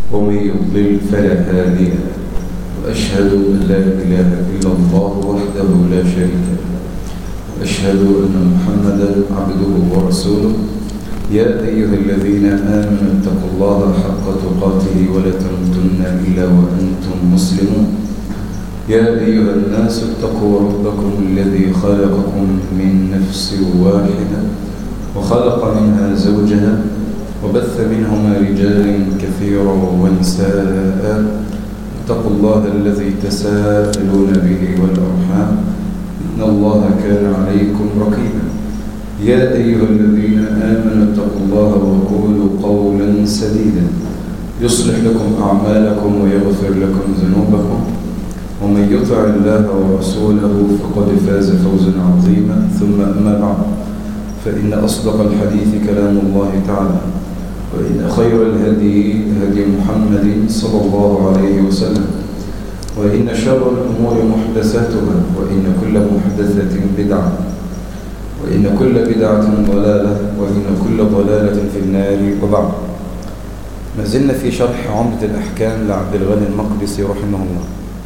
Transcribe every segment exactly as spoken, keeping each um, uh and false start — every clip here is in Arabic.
ومن يضلل فلا هادي له، وأشهد أن لا إله إلا الله وحده لا شريك له، وأشهد أن محمدا عبده ورسوله. يا أيها الذين آمنوا اتقوا الله حق تقاته ولا تموتن إلا وأنتم مسلمون. يا أيها الناس اتقوا ربكم الذي خلقكم من نفس واحدة وخلق منها زوجها وبث منهما رجالا كثيرا ونساء. اتقوا الله الذي تساءلون به والأرحام إن الله كان عليكم رقيبا. يا أيها الذين آمنوا اتقوا الله وقولوا قولا سديدا يصلح لكم أعمالكم ويغفر لكم ذنوبكم، ومن يطع الله ورسوله فقد فاز فوزا عظيما. ثم أما بعد، فإن أصدق الحديث كلام الله تعالى، وإن خير الهدي هدي محمد صلى الله عليه وسلم، وإن شر الأمور محدثاتها، وإن كل محدثة بدعة، وإن كل بدعة ضلالة، وإن كل ضلالة في النار. وبعد، ما زلنا في شرح عمدة الأحكام لعبد الغني المقدسي رحمه الله.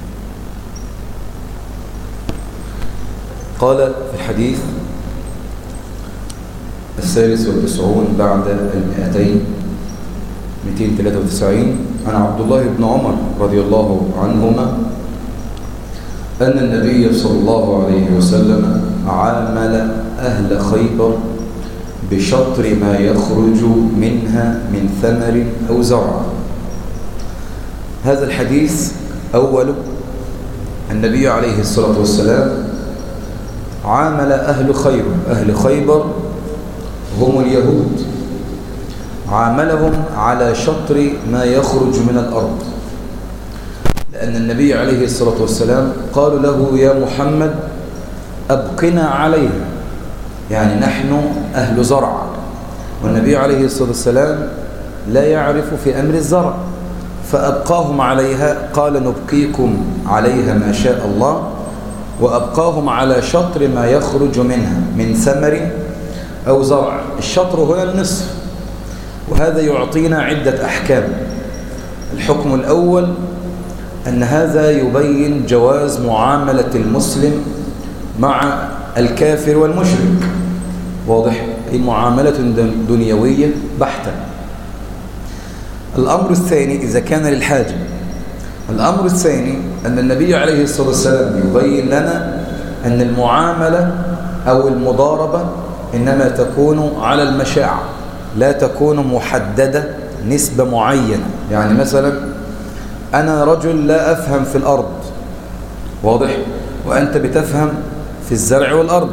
قال في الحديث الثالث والتسعون بعد المئتين مئتين وثلاثة وتسعين عن عبد الله بن عمر رضي الله عنهما أن النبي صلى الله عليه وسلم عامل أهل خيبر بشطر ما يخرج منها من ثمر أو زرع. هذا الحديث أول النبي عليه الصلاة والسلام عامل أهل خيبر. أهل خيبر هم اليهود، عاملهم على شطر ما يخرج من الأرض، لأن النبي عليه الصلاة والسلام قالوا له يا محمد أبقنا عليها، يعني نحن أهل زرع، والنبي عليه الصلاة والسلام لا يعرف في أمر الزرع، فأبقاهم عليها. قال نبقيكم عليها ما شاء الله، وأبقاهم على شطر ما يخرج منها من ثمر أو زرع. الشطر هنا النصف، وهذا يعطينا عدة أحكام. الحكم الأول أن هذا يبين جواز معاملة المسلم مع الكافر والمشرك، واضح؟ المعاملة دنيوية بحتة. الأمر الثاني إذا كان للحاجة. الأمر الثاني أن النبي عليه الصلاة والسلام يبين لنا أن المعاملة أو المضاربة إنما تكون على المشاع، لا تكون محددة نسبة معينة. يعني مثلا أنا رجل لا أفهم في الأرض، واضح؟ وأنت بتفهم في الزرع والأرض،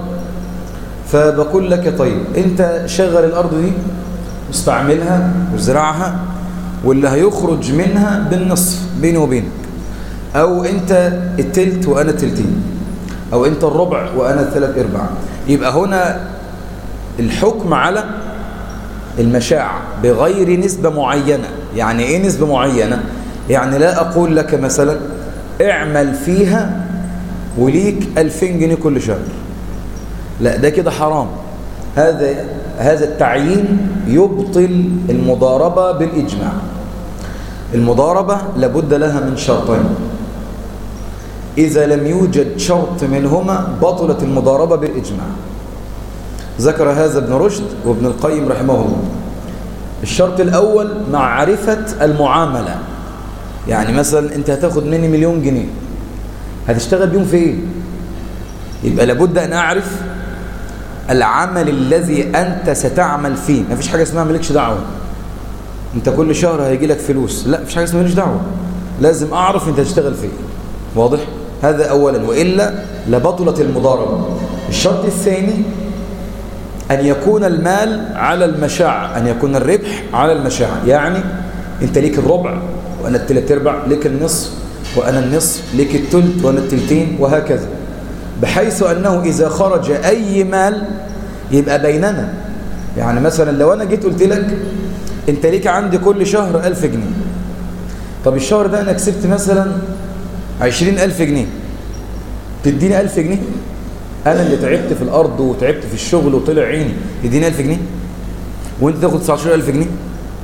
فبقول لك طيب أنت شغل الأرض دي واستعملها وزرعها، واللي هيخرج منها بالنصف بيني وبينك، أو أنت التلت وأنا التلتين، أو أنت الربع وأنا الثلاث إرباع. يبقى هنا الحكم على المشاع بغير نسبة معينة. يعني إيه نسبة معينة؟ يعني لا أقول لك مثلا اعمل فيها وليك ألفين جنيه كل شهر، لا، ده كده حرام. هذا هذا التعيين يبطل المضاربة بالإجماع. المضاربة لابد لها من شرطين، إذا لم يوجد شرط منهما بطلت المضاربة بالإجماع. ذكر هذا ابن رشد وابن القيم رحمه الله. الشرط الأول معرفة المعاملة. يعني مثلا أنت هتاخد مني مليون جنيه، هتشتغل بيهم في إيه؟ يبقى لابد أن أعرف العمل الذي أنت ستعمل فيه. ما فيش حاجة اسمها مالكش دعوة، أنت كل شهر هيجي لك فلوس، لا، فيش حاجة اسمها مالكش دعوة، لازم أعرف أنت هتشتغل فيه، واضح؟ هذا أولا، وإلا لبطلت المضاربة. الشرط الثاني أن يكون المال على المشاع، أن يكون الربح على المشاع. يعني أنت ليك الربع وأنا الثلاث أرباع، ليك النصف وأنا النصف، ليك الثلث وأنا الثلثين، وهكذا، بحيث أنه إذا خرج أي مال يبقى بيننا. يعني مثلا لو أنا جيت قلت لك أنت ليك عندي كل شهر ألف جنيه، طب الشهر ده أنا كسبت مثلا عشرين ألف جنيه، تديني ألف جنيه؟ أنا اللي تعبت في الأرض وتعبت في الشغل وطلع عيني، تديني ألف جنيه وأنت تاخد تسعتاشر ألف جنيه؟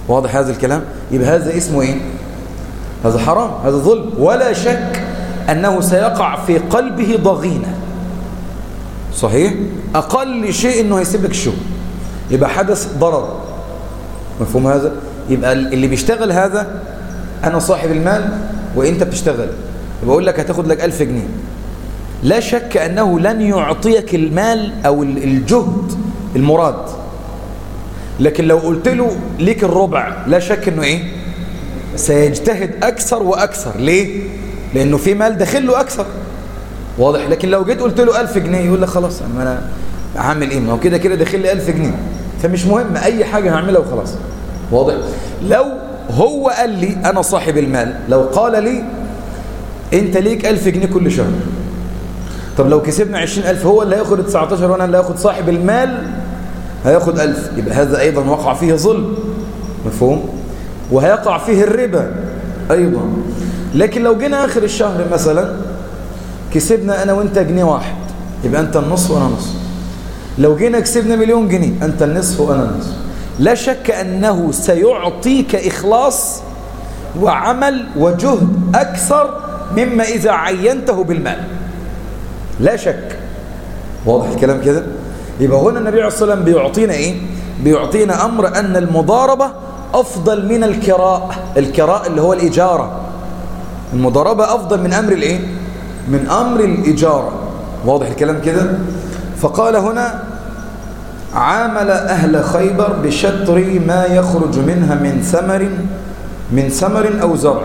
واضح هذا الكلام؟ يبقى هذا اسمه ايه؟ هذا حرام، هذا ظلم، ولا شك أنه سيقع في قلبه ضغينة. صحيح؟ أقل شيء أنه يسيب لك الشغل، يبقى حدث ضرر. مفهوم هذا؟ يبقى اللي بيشتغل هذا، أنا صاحب المال وإنت بتشتغل، يبقى أقول لك هتاخد لك ألف جنيه، لا شك أنه لن يعطيك المال أو الجهد المراد. لكن لو قلت له ليك الربع، لا شك أنه إيه؟ سيجتهد أكثر وأكثر. ليه؟ لأنه في مال داخل له أكثر. واضح؟ لكن لو جيت قلت له ألف جنيه يقول لك خلاص أنا هعمل إيه؟ ما هو كده كده داخل لي ألف جنيه، فمش مهم أي حاجة هعملها وخلاص. واضح؟ لو هو قال لي أنا صاحب المال، لو قال لي أنت ليك ألف جنيه كل شهر، طب لو كسبنا عشرين ألف هو اللي هياخد تسعتاشر وأنا اللي هاخد، صاحب المال هياخد ألف، يبقى هذا أيضا وقع فيه ظلم. مفهوم؟ وهيقع فيه الربا أيضا. لكن لو جينا آخر الشهر مثلا كسبنا أنا وأنت جنيه واحد، يبقى أنت النصف وأنا نصف. لو جينا كسبنا مليون جنيه، أنت النصف وأنا النصف. لا شك أنه سيعطيك إخلاص وعمل وجهد أكثر مما إذا عينته بالمال، لا شك. واضح الكلام كده؟ يبقى هنا النبي عليه الصلاة والسلام بيعطينا إيه؟ بيعطينا أمر أن المضاربة أفضل من الكراء. الكراء اللي هو الإجارة، المضاربة أفضل من أمر الإيه؟ من أمر الإجارة. واضح الكلام كده؟ فقال هنا عامل أهل خيبر بشطر ما يخرج منها من ثمر من ثمر أو زرع.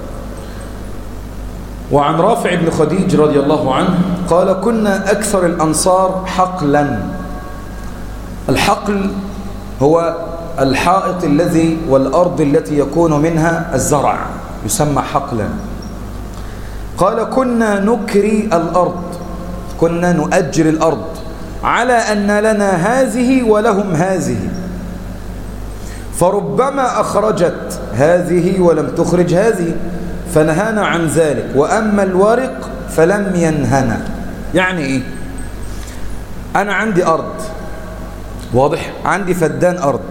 وعن رافع بن خديج رضي الله عنه قال كنا أكثر الأنصار حقلا. الحقل هو الحائط الذي والأرض التي يكون منها الزرع، يسمى حقلا. قال كنا نكري الأرض، كنا نؤجر الأرض على أن لنا هذه ولهم هذه، فربما أخرجت هذه ولم تخرج هذه فنهانا عن ذلك، وأما الورق فلم ينهنا. يعني إيه؟ أنا عندي أرض، واضح؟ عندي فدان أرض،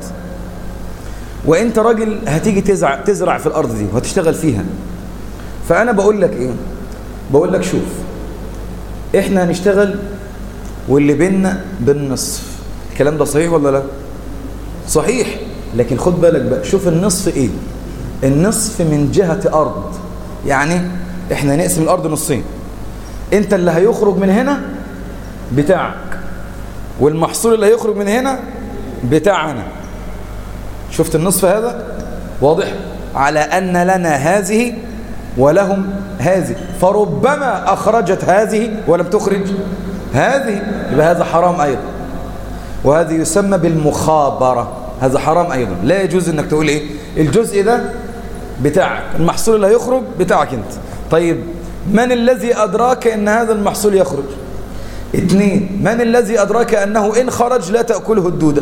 وإنت راجل هتيجي تزرع, تزرع في الأرض دي وهتشتغل فيها، فأنا بقول لك إيه؟ بقول لك شوف، إحنا هنشتغل واللي بيننا بالنصف. الكلام ده صحيح ولا لا؟ صحيح. لكن خد بالك بقى، شوف النصف إيه؟ النصف من جهة أرض، يعني إحنا نقسم الأرض نصين، أنت اللي هيخرج من هنا بتاعك، والمحصول اللي هيخرج من هنا بتاعنا. شفت النصف هذا؟ واضح؟ على أن لنا هذه ولهم هذه، فربما أخرجت هذه ولم تخرج هذه، يبقى هذا حرام أيضا، وهذا يسمى بالمخابرة، هذا حرام أيضا. لا يجوز أنك تقول إيه؟ الجزء ده بتاعك، المحصول اللي هيخرج بتاعك أنت. طيب من الذي أدراك أن هذا المحصول يخرج؟ اثنين، من الذي أدراك أنه إن خرج لا تأكله الدودة؟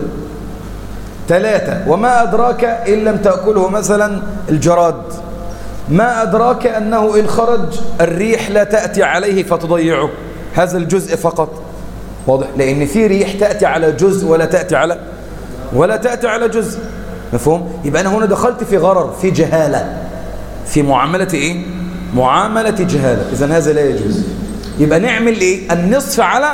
ثلاثة، وما أدراك إن لم تأكله مثلا الجراد؟ ما أدراك أنه إن خرج الريح لا تأتي عليه فتضيعه؟ هذا الجزء فقط. واضح؟ لأن في ريح تأتي على جزء ولا تأتي على ولا تأتي على جزء. مفهوم؟ يبقى أنا هنا دخلت في غرر، في جهالة، في معاملة إيه؟ معاملة جهالة. إذن هذا لا يجوز. يبقى نعمل إيه؟ النصف على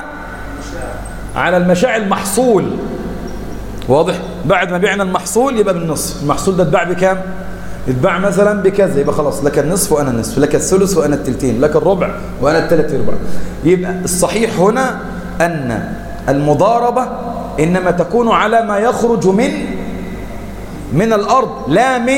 على المشاع المحصول. واضح؟ بعد ما بعنا المحصول يبقى بالنصف. المحصول ده اتباع بكام؟ اتباع مثلا بكذا، يبقى خلاص لك النصف وأنا النصف، لك الثلث وأنا التلتين، لك الربع وأنا الثلاث ارباع. يبقى الصحيح هنا أن المضاربة إنما تكون على ما يخرج من من الأرض، لا من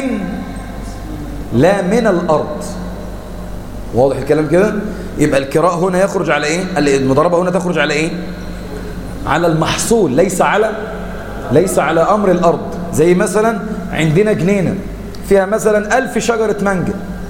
لا من الأرض. واضح الكلام كده؟ يبقى الكراء هنا يخرج على إيه؟ المضاربة هنا تخرج على إيه؟ على المحصول، ليس على ليس على أمر الأرض. زي مثلا عندنا جنينة فيها مثلا ألف شجرة مانجا،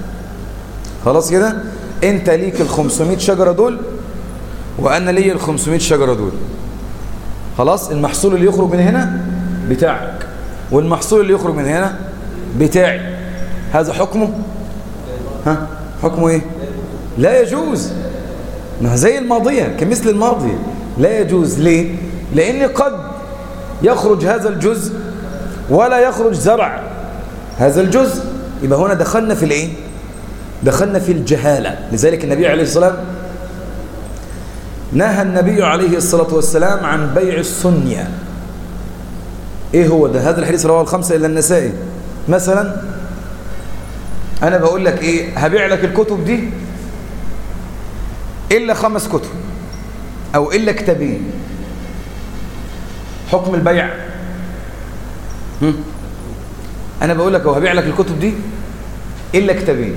خلاص كده؟ أنت ليك الخمسمائة شجرة دول وأنا لي الخمسمائة شجرة دول، خلاص؟ المحصول اللي يخرج من هنا بتاعك والمحصول اللي يخرج من هنا بتاعي. هذا حكمه ها؟ حكمه إيه؟ لا يجوز. زي الماضية، كمثل الماضية، لا يجوز. ليه؟ لأن قد يخرج هذا الجزء ولا يخرج زرع هذا الجزء. يبقى هنا دخلنا في الايه؟ دخلنا في الجهالة. لذلك النبي عليه الصلاة والسلام نهى النبي عليه الصلاة والسلام عن بيع السنية. ايه هو ده؟ هذا الحديث رواه الخمسة إلا النسائي. مثلا انا بقول لك ايه، هبيع لك الكتب دي الا خمس كتب او الا كتابين. حكم البيع، هم؟ انا بقول لك هو هبيع لك الكتب دي الا كتابين.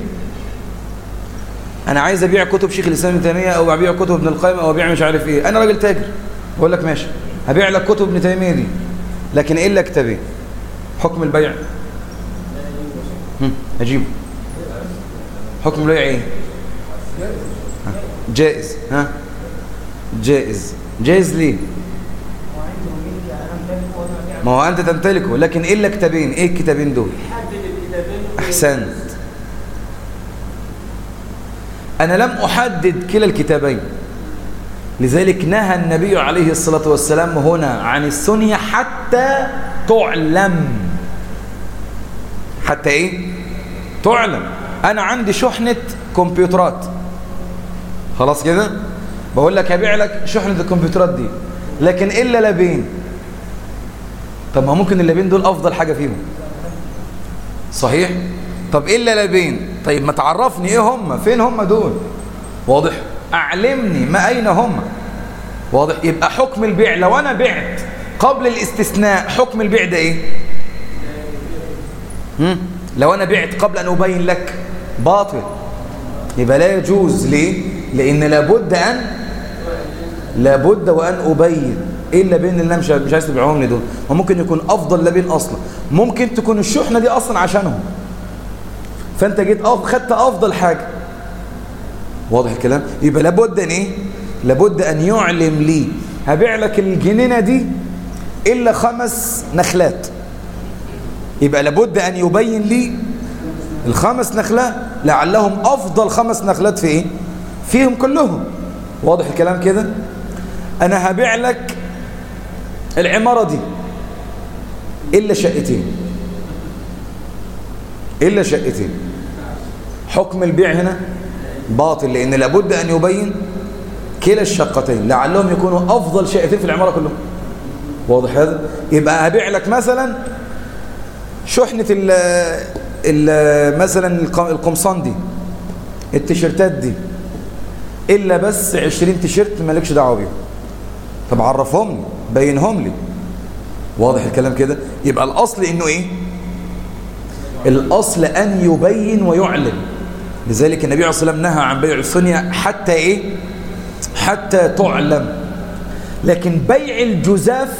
انا عايز ابيع كتب شيخ الاسلام ابن تيميه او ابيع كتب ابن القيم او ابيع مش عارف ايه. انا راجل تاجر بقول لك ماشي هبيع لك كتب ابن تيميه دي لكن الا كتابين. حكم البيع هم اجيبه. حكم البيع ايه؟ جائز. ها جائز. جائز ليه؟ ما هو انت تمتلكه لكن الا كتابين. ايه الكتابين دول؟ احسنت. انا لم احدد كلا الكتابين، لذلك نهى النبي عليه الصلاة والسلام هنا عن السنية حتى تعلم. حتى ايه؟ تعلم. انا عندي شحنة كمبيوترات خلاص كده، بقول لك هبيع لك شحنة الكمبيوترات دي لكن الا لابين. طب ما ممكن اللابين دول افضل حاجة فيهم صحيح؟ طب الا لابين، طيب ما تعرفني ايه هم، فين هم دول؟ واضح؟ اعلمني ما اين هم. واضح؟ يبقى حكم البيع لو انا بعت قبل الاستثناء حكم البيع ده ايه؟ هم؟ لو انا بعت قبل ان ابين لك باطل، يبقى لا يجوز. ليه؟ لان لابد ان لابد وان ابين ايه اللابين اللي انا مش مش عايز تبيعهم لي دول. وممكن يكون افضل لابين اصلا، ممكن تكون الشحنه دي اصلا عشانهم، فانت جيت أف... خدت افضل حاجه. واضح الكلام؟ يبقى لابد ان ايه؟ لابد ان يعلم لي هبيع لك الجنينه دي الا خمس نخلات، يبقى لابد ان يبين لي الخمس نخلات لعلهم افضل خمس نخلات في ايه؟ فيهم كلهم. واضح الكلام كده؟ انا هبيع لك العماره دي الا شقتين، الا شقتين. حكم البيع هنا باطل، لان لابد ان يبين كلا الشقتين لعلهم يكونوا افضل شقتين في العماره كلهم. واضح هذا؟ يبقى هبيع لك مثلا شحنه ال ال مثلا القمصان دي، التيشيرتات دي الا بس عشرين تيشيرت مالكش دعوه بيهم. طب عرفهم لي، بينهم لي. واضح الكلام كده؟ يبقى الاصل انه ايه؟ الاصل ان يبين ويعلم. لذلك النبي عليه الصلاه والسلام نهى عن بيع السنية حتى ايه؟ حتى تعلم. لكن بيع الجزاف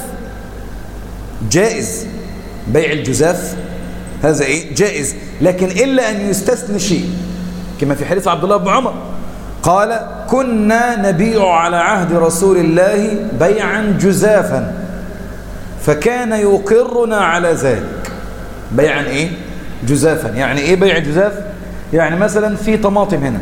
جائز. بيع الجزاف هذا ايه؟ جائز، لكن الا ان يستثنى شيء، كما في حديث عبد الله بن عمر قال كنا نبيع على عهد رسول الله بيعا جزافا فكان يقرنا على ذلك. بيعا ايه؟ جزافا. يعني ايه بيع جزاف؟ يعني مثلا في طماطم هنا،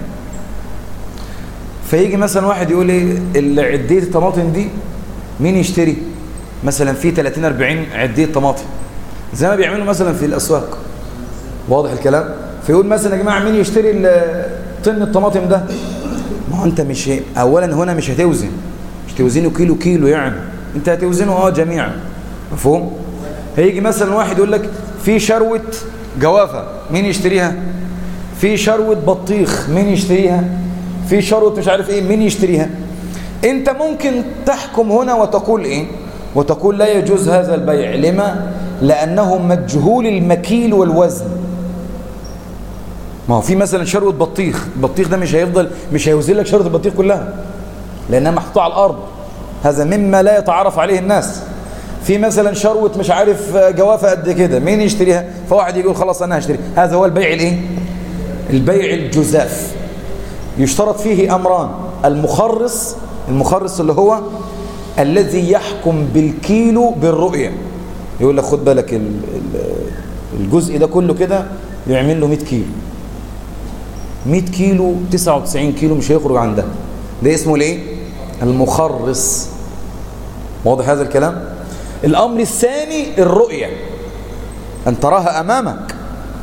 فيجي مثلا واحد يقول ايه عديه الطماطم دي مين يشتري؟ مثلا في ثلاثين أربعين عديه طماطم زي ما بيعملوا مثلا في الاسواق. واضح الكلام؟ فيقول مثلا يا جماعه مين يشتري طن الطماطم ده؟ ما هو انت مش اولا هنا مش هتوزن، مش توزنه كيلو كيلو، يعني انت هتوزنه اه جميعا. مفهوم؟ هيجي مثلا واحد يقول لك في شروه جوافه مين يشتريها؟ في شروه بطيخ مين يشتريها؟ في شروه مش عارف ايه مين يشتريها؟ انت ممكن تحكم هنا وتقول ايه؟ وتقول لا يجوز هذا البيع. لما؟ لانه مجهول المكيل والوزن. ما هو في مثلا شروه بطيخ، البطيخ ده مش هيفضل مش هيوزن لك شروه البطيخ كلها لانها محطوطه على الارض، هذا مما لا يتعرف عليه الناس. في مثلا شروه مش عارف جوافه قد كده مين يشتريها؟ فواحد يقول خلاص انا هشتري. هذا هو البيع الايه؟ البيع الجزاف. يشترط فيه امران: المخرص، المخرص اللي هو الذي يحكم بالكيلو بالرؤيه، يقول لك خد بالك الجزء ده كله كده يعمل له مئة كيلو، مئة كيلو تسعة وتسعين كيلو مش هيخرج عن ده، ده اسمه الايه؟ المخرص. واضح هذا الكلام؟ الامر الثاني الرؤيه، ان تراها امامك،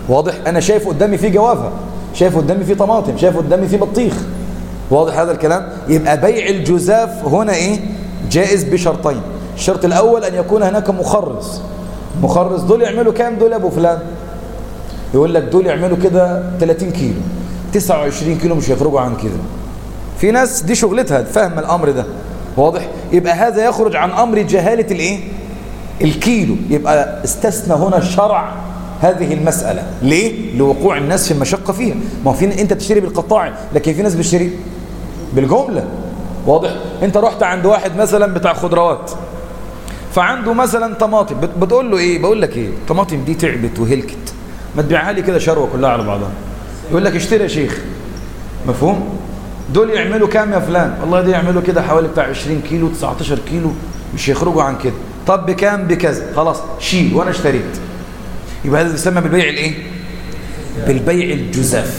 واضح؟ أنا شايف قدامي فيه جوافة، شايف قدامي فيه طماطم، شايف قدامي فيه بطيخ. واضح هذا الكلام؟ يبقى بيع الجزاف هنا إيه؟ جائز بشرطين. الشرط الأول أن يكون هناك مخرص. مخرص دول يعملوا كام دول يا أبو فلان؟ يقول لك دول يعملوا كده ثلاثين كيلو، تسعة وعشرين كيلو مش هيخرجوا عن كده. في ناس دي شغلتها فاهم الأمر ده. واضح؟ يبقى هذا يخرج عن أمر جهالة الإيه؟ الكيلو. يبقى استثنى هنا الشرع هذه المسألة. ليه؟ لوقوع الناس في المشقة فيها. ما هو في انت تشتري بالقطاع، لكن في ناس بتشتري بالجملة. واضح؟ انت رحت عند واحد مثلا بتاع خضروات، فعنده مثلا طماطم، بتقول له ايه؟ بقول لك ايه، الطماطم دي تعبت وهلكت، ما تبيعها لي كده شروه كلها على بعضها. يقول لك اشتري يا شيخ. مفهوم؟ دول يعملوا كام يا فلان؟ والله دي يعملوا كده حوالي بتاع عشرين كيلو، تسعتاشر كيلو، مش هيخرجوا عن كده. طب بكام؟ بكذا. خلاص شيل وانا اشتريت. يبقى هذا يسمى بالبيع الايه؟ بالبيع الجزاف.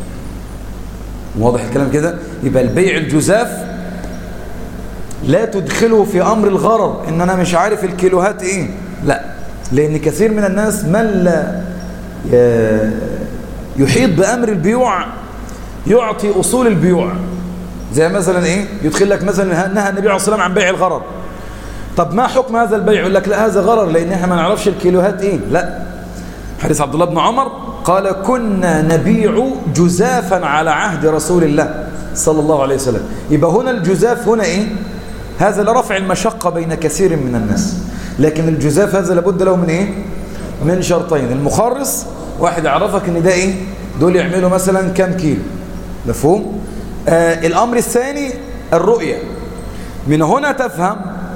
واضح الكلام كده؟ يبقى البيع الجزاف لا تدخله في امر الغرر، ان انا مش عارف الكيلوهات ايه. لا، لان كثير من الناس من لا يحيط بامر البيوع يعطي اصول البيوع. زي مثلا ايه؟ يدخل لك مثلا نهى النبي عليه الصلاه والسلام عن بيع الغرر. طب ما حكم هذا البيع؟ يقول لك لا هذا غرر لان احنا ما نعرفش الكيلوهات ايه. لا، حديث عبد الله بن عمر قال كنا نبيع جزافا على عهد رسول الله صلى الله عليه وسلم. يبقى هنا الجزاف هنا ايه؟ هذا لرفع المشقة بين كثير من الناس. لكن الجزاف هذا لابد له من ايه؟ من شرطين. المخرص واحد يعرفك ان ده ايه؟ دول يعملوا مثلا كام كيلو. مفهوم؟ آه الامر الثاني الرؤية. من هنا تفهم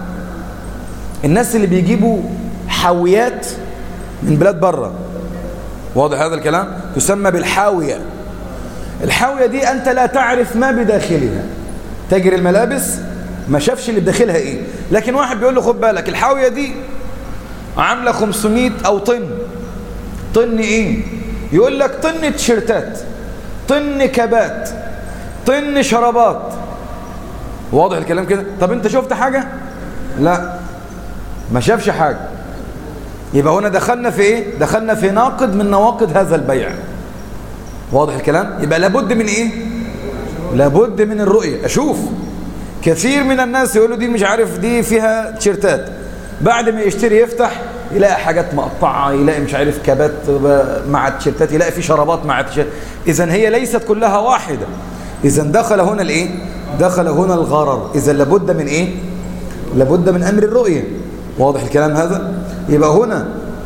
الناس اللي بيجيبوا حاويات من بلاد بره. واضح هذا الكلام؟ تسمى بالحاوية. الحاوية دي أنت لا تعرف ما بداخلها. تاجر الملابس ما شافش اللي بداخلها إيه، لكن واحد بيقول له خد بالك الحاوية دي عاملة خمسمائة أو طن. طن إيه؟ يقول لك طن تيشيرتات، طن كبات، طن شرابات. واضح الكلام كده؟ طب أنت شفت حاجة؟ لا، ما شافش حاجة. يبقى هنا دخلنا في ايه؟ دخلنا في ناقض من نواقض هذا البيع. واضح الكلام؟ يبقى لابد من ايه؟ لابد من الرؤية. اشوف كثير من الناس يقولوا دي مش عارف دي فيها تيشيرتات، بعد ما يشتري يفتح يلاقي حاجات مقطعة، يلاقي مش عارف كبات مع التيشيرتات، يلاقي في شرابات مع التيشيرت. اذا هي ليست كلها واحدة. اذا دخل هنا الايه؟ دخل هنا الغرر. اذا لابد من ايه؟ لابد من امر الرؤية. واضح الكلام هذا؟ يبقى هنا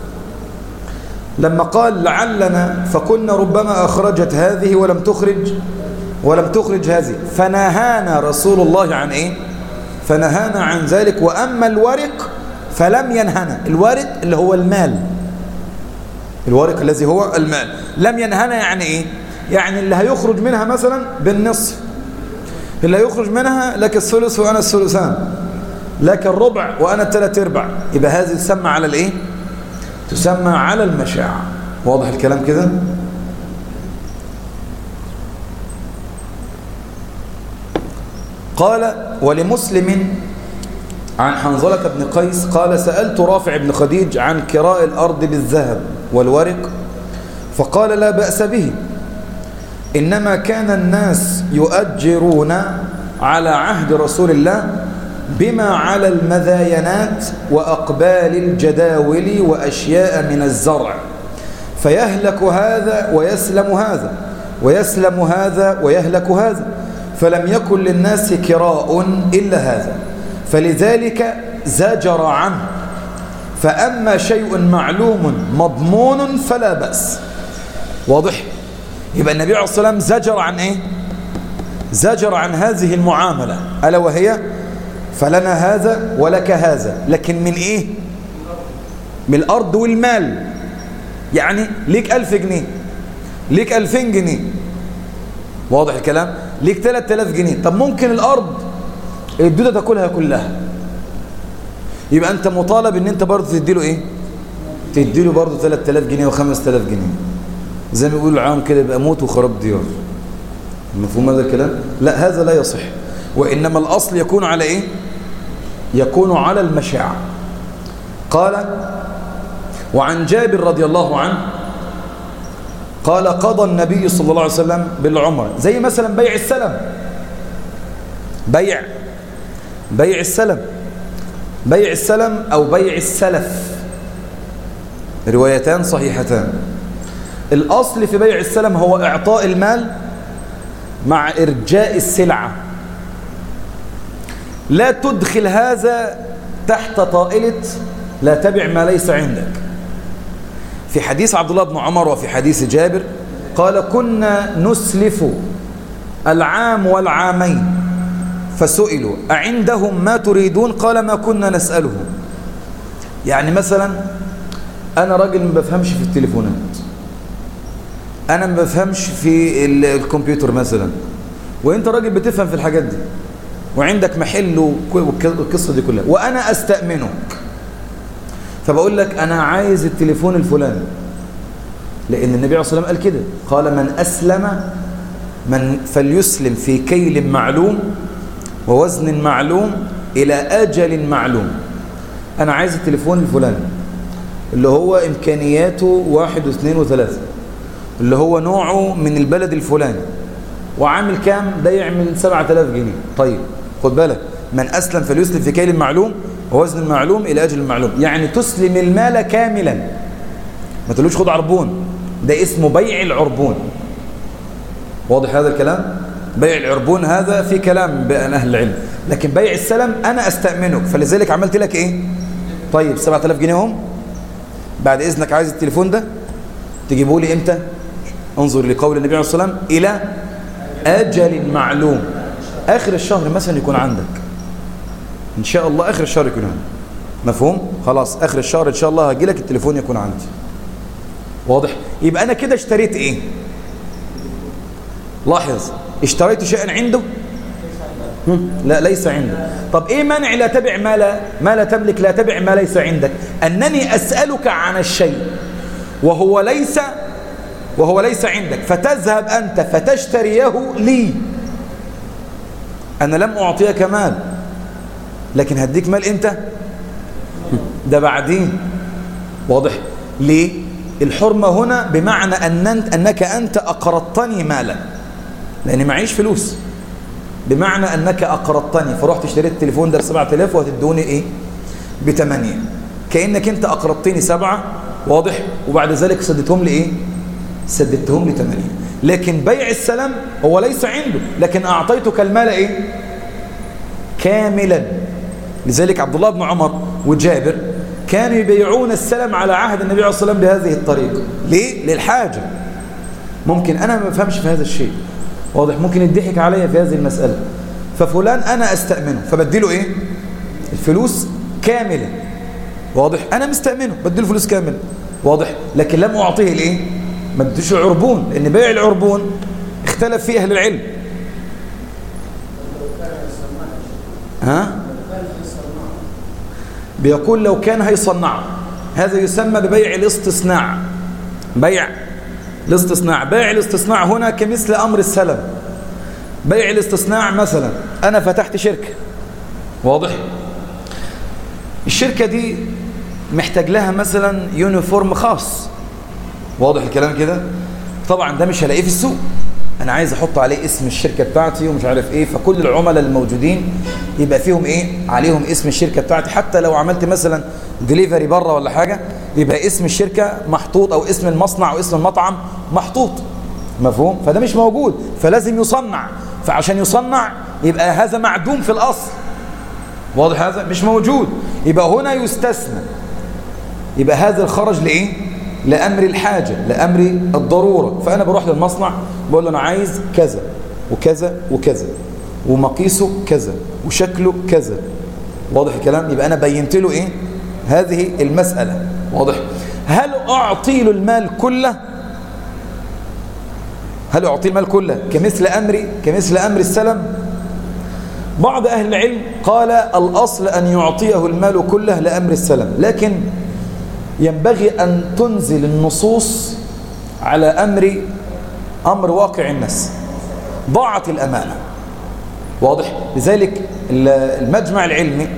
لما قال لعلنا فكنا ربما أخرجت هذه ولم تخرج ولم تخرج هذه، فنهانا رسول الله عن إيه؟ فنهانا عن ذلك. وأما الورق فلم ينهنا. الورق اللي هو المال، الورق الذي هو المال لم ينهنا. يعني إيه؟ يعني اللي هيخرج منها مثلا بالنصف، اللي هيخرج منها لك الثلث وأنا الثلثان، لك الربع وأنا الثلاث ارباع. يبقى هذه تسمى على الايه؟ تسمى على المشاع. واضح الكلام كده؟ قال ولمسلم عن حنظلة بن قيس قال سألت رافع بن خديج عن كراء الأرض بالذهب والورق فقال لا بأس به، إنما كان الناس يؤجرون على عهد رسول الله بما على المذاينات وأقبال الجداول وأشياء من الزرع، فيهلك هذا ويسلم هذا ويسلم هذا ويهلك هذا، فلم يكن للناس كراء إلا هذا، فلذلك زجر عنه. فأما شيء معلوم مضمون فلا بأس. واضح؟ يبقى النبي عليه الصلاة والسلام زجر عن إيه؟ زجر عن هذه المعاملة، ألا وهي فلنا هذا ولك هذا، لكن من إيه؟ من الأرض والمال. يعني ليك ألف جنيه، ليك ألفين جنيه. واضح الكلام؟ ليك ثلاثة آلاف جنيه. طب ممكن الأرض الدودة تاكلها كلها، يبقى أنت مطالب إن أنت برضه تديله إيه؟ تديله برضه ثلاثة آلاف جنيه وخمسة آلاف جنيه، زي ما بيقول العام كده يبقى موت وخراب ديار. مفهوم هذا الكلام؟ لا، هذا لا يصح. وإنما الأصل يكون على إيه؟ يكون على المشاع. قال وعن جابر رضي الله عنه قال قضى النبي صلى الله عليه وسلم بالعمرة. زي مثلا بيع السلم، بيع بيع السلم بيع السلم أو بيع السلف، روايتان صحيحتان. الأصل في بيع السلم هو إعطاء المال مع إرجاء السلعة، لا تدخل هذا تحت طائلة لا تبع ما ليس عندك. في حديث عبد الله بن عمر وفي حديث جابر قال كنا نسلف العام والعامين فسئلوا أعندهم ما تريدون قال ما كنا نسألهم. يعني مثلا أنا راجل ما بفهمش في التليفونات، أنا ما بفهمش في الكمبيوتر مثلا، وإنت راجل بتفهم في الحاجات دي وعندك محل والقصة دي كلها، وأنا أستأمنك فبقول لك أنا عايز التليفون الفلاني، لأن النبي عليه الصلاة والسلام قال كده، قال من أسلم من فليسلم في كيل معلوم ووزن معلوم إلى أجل معلوم. أنا عايز التليفون الفلاني اللي هو إمكانياته واحد واثنين وثلاثة، اللي هو نوعه من البلد الفلاني، وعامل كام؟ ده يعمل سبعة آلاف جنيه. طيب خد بالك، من أسلم فليسلم في كيل معلوم ووزن معلوم إلى أجل معلوم، يعني تسلم المال كاملا، ما تقولوش خد عربون، ده اسمه بيع العربون. واضح هذا الكلام؟ بيع العربون هذا في كلام بين أهل العلم، لكن بيع السلم أنا أستأمنك، فلذلك عملت لك إيه؟ طيب سبعة آلاف جنيه هم، بعد إذنك عايز التليفون ده تجيبه لي إمتى؟ انظر لقول النبي عليه الصلاة والسلام إلى أجل معلوم، آخر الشهر مثلا يكون عندك إن شاء الله، آخر الشهر يكون عندك. مفهوم؟ خلاص آخر الشهر إن شاء الله هجي لك التليفون يكون عندي. واضح؟ يبقى أنا كده اشتريت إيه؟ لاحظ، اشتريت شيئا عنده؟ لا ليس عنده. طب إيه منع لا تبع ما لا, ما لا تملك، لا تبع ما ليس عندك؟ أنني أسألك عن الشيء وهو ليس وهو ليس عندك، فتذهب أنت فتشتريه لي. أنا لم أعطيك مال، لكن هديك مال إمتى؟ ده بعدين. واضح؟ ليه؟ الحرمة هنا بمعنى أن أنك أنت أقرضتني مالا، لأني معيش فلوس، بمعنى أنك أقرضتني فرحت اشتريت التليفون ده بسبعة آلاف وهتدوني إيه؟ بثمانية، كأنك أنت أقرضتني سبعة. واضح؟ وبعد ذلك سددتهم لي إيه؟ سددتهم لي ثمانية. لكن بيع السلم هو ليس عنده، لكن أعطيتك المال إيه؟ كاملا. لذلك عبد الله بن عمر وجابر كانوا يبيعون السلم على عهد النبي عليه الصلاة والسلام بهذه الطريقة. ليه؟ للحاجة. ممكن أنا ما بفهمش في هذا الشيء، واضح؟ ممكن يضحك عليا في هذه المسألة، ففلان أنا أستأمنه فبديله إيه؟ الفلوس كاملة. واضح؟ أنا مستأمنه بديله فلوس كاملة. واضح؟ لكن لم أعطيه الإيه؟ ما بديش العربون، لأن بيع العربون اختلف فيه أهل العلم. ها؟ بيقول لو كان هيصنعه، هذا يسمى ببيع الاستصناع. بيع الاستصناع، بيع الاستصناع هنا كمثل أمر السلم. بيع الاستصناع مثلا أنا فتحت شركة، واضح؟ الشركة دي محتاج لها مثلا يونيفورم خاص، واضح الكلام كده؟ طبعا ده مش هلاقيه في السوق، أنا عايز أحط عليه اسم الشركة بتاعتي ومش عارف إيه، فكل العملاء الموجودين يبقى فيهم إيه؟ عليهم اسم الشركة بتاعتي، حتى لو عملت مثلا ديليفري بره ولا حاجة يبقى اسم الشركة محطوط، أو اسم المصنع أو اسم المطعم محطوط. مفهوم؟ فده مش موجود، فلازم يصنع، فعشان يصنع يبقى هذا معدوم في الأصل. واضح؟ هذا مش موجود، يبقى هنا يستثنى، يبقى هذا الخرج لإيه؟ لأمر الحاجة، لأمر الضرورة. فأنا بروح للمصنع بقول له أنا عايز كذا وكذا وكذا، ومقيسه كذا وشكله كذا. واضح الكلام؟ يبقى أنا بينت له إيه؟ هذه المسألة. واضح؟ هل أعطي له المال كله؟ هل أعطي المال كله كمثل أمري كمثل أمر السلم؟ بعض أهل العلم قال الأصل أن يعطيه المال كله لأمر السلم، لكن ينبغي أن تنزل النصوص على أمر أمر واقع الناس، ضاعت الأمانة. واضح؟ لذلك المجمع العلمي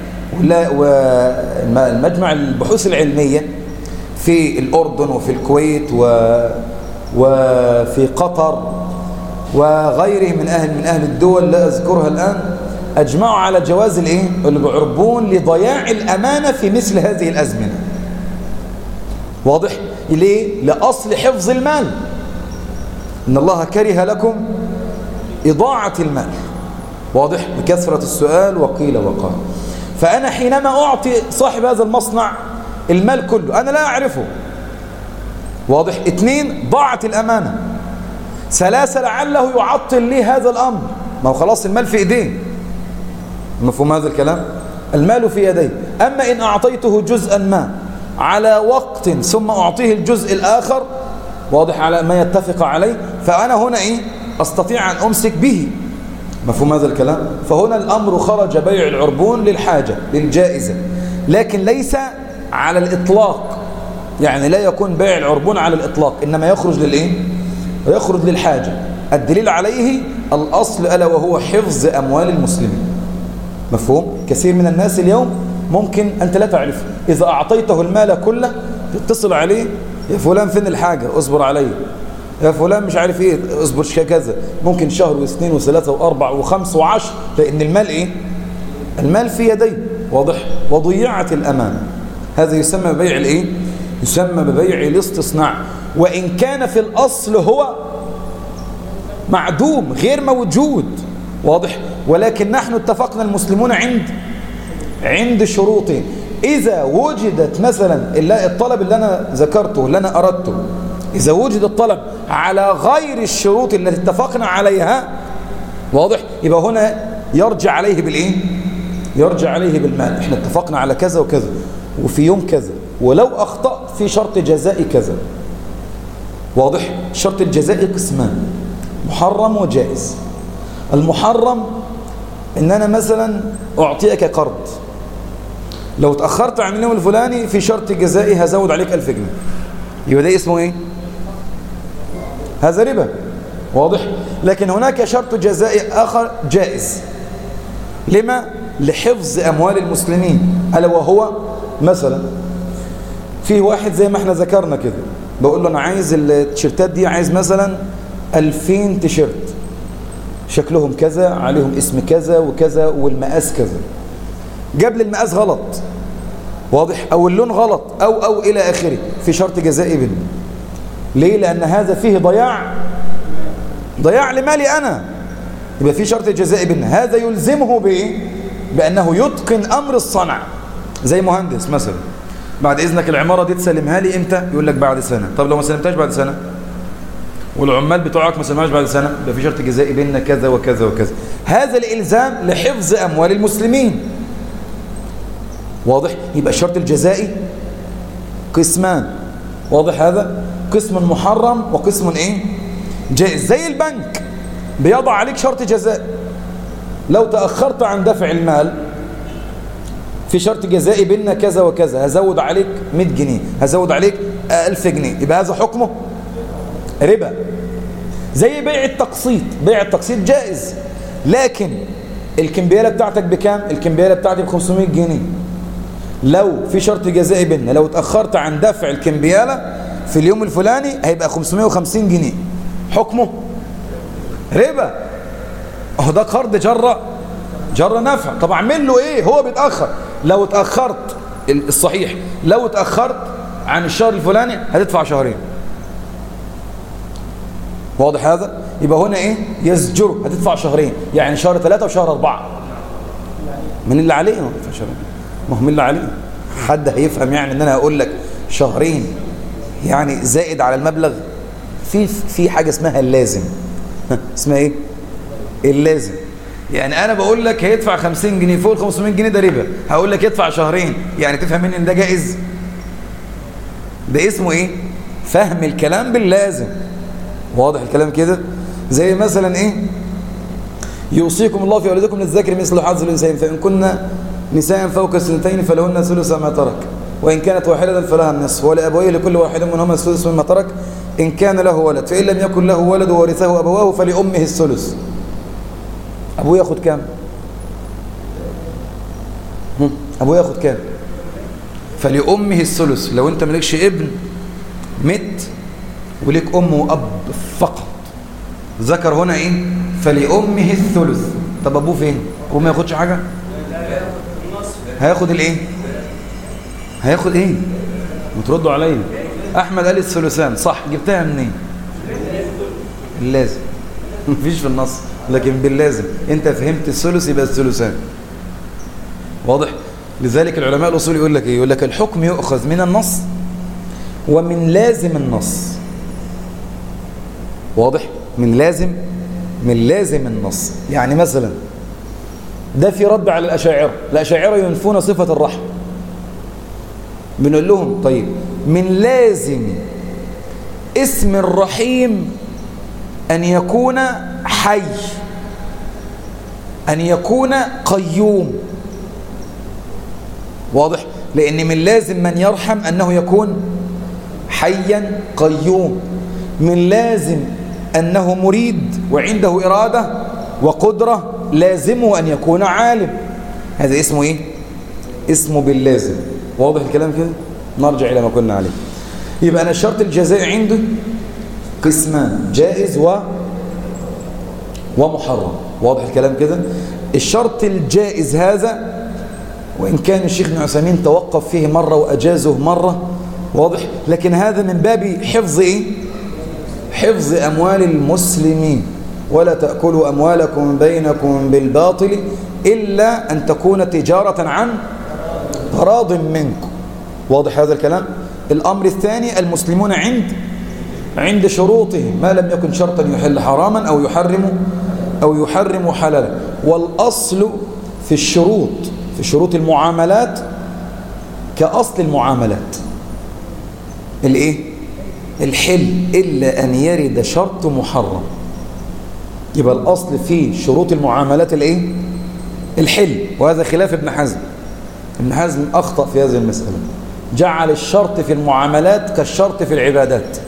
والمجمع البحوث العلمية في الأردن وفي الكويت وفي قطر وغيره من أهل من أهل الدول لا أذكرها الآن، أجمعوا على جواز الإيه؟ العربون لضياع الأمانة في مثل هذه الأزمنة. واضح؟ ليه؟ لأصل حفظ المال، إن الله كره لكم إضاعة المال. واضح؟ بكثرة السؤال وقيل وقال. فأنا حينما أعطي صاحب هذا المصنع المال كله أنا لا أعرفه. واضح؟ اثنين، ضاعت الأمانة. ثلاثة، لعله يعطل لي هذا الأمر، ما هو خلاص المال في إيديه. مفهوم هذا الكلام؟ المال في يديه. أما إن أعطيته جزءا ما على وقت ثم أعطيه الجزء الآخر، واضح، على ما يتفق عليه، فأنا هنا إيه؟ أستطيع أن أمسك به. مفهوم هذا الكلام؟ فهنا الأمر خرج بيع العربون للحاجة للجائزة، لكن ليس على الإطلاق، يعني لا يكون بيع العربون على الإطلاق، إنما يخرج للإيه؟ ويخرج للحاجة. الدليل عليه الأصل ألا وهو حفظ أموال المسلمين. مفهوم؟ كثير من الناس اليوم ممكن أنت لا تعرفه، إذا أعطيته المال كله تتصل عليه، يا فلان فين الحاجة؟ اصبر عليه. يا فلان مش عارف ايه، اصبر كذا. ممكن شهر واثنين وثلاثة واربع وخمس وعشر، لأن المال ايه؟ المال في يدي. واضح؟ وضيعت الأمانة. هذا يسمى ببيع الايه؟ يسمى ببيع الاستصناع، وإن كان في الأصل هو معدوم غير موجود. واضح؟ ولكن نحن اتفقنا المسلمون عند عند شروطين. إذا وجدت مثلا الطلب اللي أنا ذكرته اللي أنا أردته، إذا وجد الطلب على غير الشروط التي اتفقنا عليها، واضح، يبقى هنا يرجع عليه بالإيه؟ يرجع عليه بالمال. إحنا اتفقنا على كذا وكذا وفي يوم كذا، ولو أخطأت في شرط جزائي كذا. واضح؟ شرط الجزائي قسمان، محرم وجائز. المحرم إن أنا مثلا أعطيك قرض، لو تأخرت عن اليوم الفلاني في شرط جزائي هزود عليك ألف جنيه، يبقى ده اسمه إيه؟ هذا ربا. واضح؟ لكن هناك شرط جزائي آخر جائز. لما؟ لحفظ أموال المسلمين، ألا وهو مثلا في واحد زي ما احنا ذكرنا كده، بقول له أنا عايز التيشيرتات دي، عايز مثلا ألفين تيشيرت، شكلهم كذا، عليهم اسم كذا وكذا، والمقاس كذا. جاب لي المقاس غلط، واضح، أو اللون غلط، أو أو إلى آخره، في شرط جزائي بينه. ليه؟ لأن هذا فيه ضياع ضياع لمالي أنا، يبقى في شرط جزائي بينه. هذا يلزمه بإيه؟ بأنه يتقن أمر الصنع. زي مهندس مثلا، بعد إذنك العمارة دي تسلمها لي إمتى؟ يقول لك بعد سنة. طب لو ما سلمتهاش بعد سنة، والعمال بتوعك ما سلمهاش بعد سنة، يبقى في شرط جزائي بيننا كذا وكذا وكذا. هذا الإلزام لحفظ أموال المسلمين. واضح؟ يبقى الشرط الجزائي قسمان. واضح هذا؟ قسم محرم وقسم ايه؟ جائز. زي البنك بيضع عليك شرط جزائي، لو تأخرت عن دفع المال في شرط جزائي بيننا كذا وكذا، هزود عليك مئة جنيه، هزود عليك ألف جنيه، يبقى هذا حكمه ربا. زي بيع التقسيط، بيع التقسيط جائز، لكن الكمبيالة بتاعتك بكام؟ الكمبيالة بتاعتي ب خمسمائة جنيه، لو في شرط جزائي بيننا، لو اتأخرت عن دفع الكمبيالة في اليوم الفلاني هيبقى خمسمائة وخمسين جنيه، حكمه ربا. اهو ده قرض جرة جرة نفع. طب اعمل له ايه؟ هو بيتأخر. لو اتأخرت، الصحيح لو اتأخرت عن الشهر الفلاني هتدفع شهرين. واضح هذا؟ يبقى هنا ايه؟ يزجره، هتدفع شهرين، يعني شهر ثلاثة وشهر أربعة. من اللي عليه؟ ما هدفع شهرين، ما هو من اللي عليه. حد هيفهم يعني ان انا هقول لك شهرين يعني زائد على المبلغ؟ في في حاجة اسمها اللازم. اسمها ايه؟ اللازم. يعني انا بقول لك هيدفع خمسين جنيه، فوق ال خمسمائة جنيه ده ربا، هقول لك يدفع شهرين، يعني تفهم مني ان ده جائز؟ ده اسمه ايه؟ فهم الكلام باللازم. واضح الكلام كده؟ زي مثلا ايه؟ يوصيكم الله في اولادكم للذكر مثل حظ الانثيين، فان كنا نساء فوق السنتين فلهن ثلث ما ترك، وان كانت واحده فلها النصف، ولابويه لكل واحد منهما السدس مما ترك ان كان له ولد، فان لم يكن له ولد وورثه ابواه فلامه الثلث. ابوه ياخد كام؟ ابوه ياخد كام؟ فلامه الثلث. لو انت مالكش ابن مت وليك أم وأب فقط، ذكر هنا إيه؟ فلأمه الثلث. طب أبوه فين؟ أبوه ما ياخدش حاجة؟ هياخد الإيه؟ هياخد إيه؟ وتردوا عليا. أحمد قال الثلثان صح، جبتها منين؟ اللازم. مفيش في النص، لكن باللازم. أنت فهمت الثلث يبقى الثلثان. واضح؟ لذلك العلماء الأصول يقول لك إيه؟ يقول لك الحكم يؤخذ من النص ومن لازم النص. واضح؟ من لازم من لازم النص. يعني مثلا ده في رد على الأشاعرة. الأشاعرة ينفون صفة الرحمة. بنقول لهم طيب من لازم اسم الرحيم أن يكون حي، أن يكون قيوم. واضح؟ لأن من لازم من يرحم أنه يكون حيا قيوم. من لازم أنه مريد وعنده إرادة وقدرة، لازمه أن يكون عالم. هذا اسمه إيه؟ اسمه باللازم. واضح الكلام كده؟ نرجع إلى ما كنا عليه. يبقى أنا الشرط الجزائي عنده قسمان، جائز و ومحرم. واضح الكلام كده؟ الشرط الجائز هذا وإن كان الشيخ ابن عثيمين توقف فيه مرة وأجازه مرة، واضح، لكن هذا من باب حفظ إيه؟ حفظ أموال المسلمين. ولا تأكلوا أموالكم بينكم بالباطل إلا أن تكون تجارة عن تراض منكم. واضح هذا الكلام؟ الأمر الثاني المسلمون عند عند شروطهم ما لم يكن شرطا يحل حراما أو يحرم أو يحرم حلالا. والأصل في الشروط في شروط المعاملات كأصل المعاملات الإيه؟ الحل إلا أن يرد شرط محرم. يبقى الأصل في شروط المعاملات الإيه؟ الحل. وهذا خلاف ابن حزم. ابن حزم أخطأ في هذه المسألة، جعل الشرط في المعاملات كالشرط في العبادات.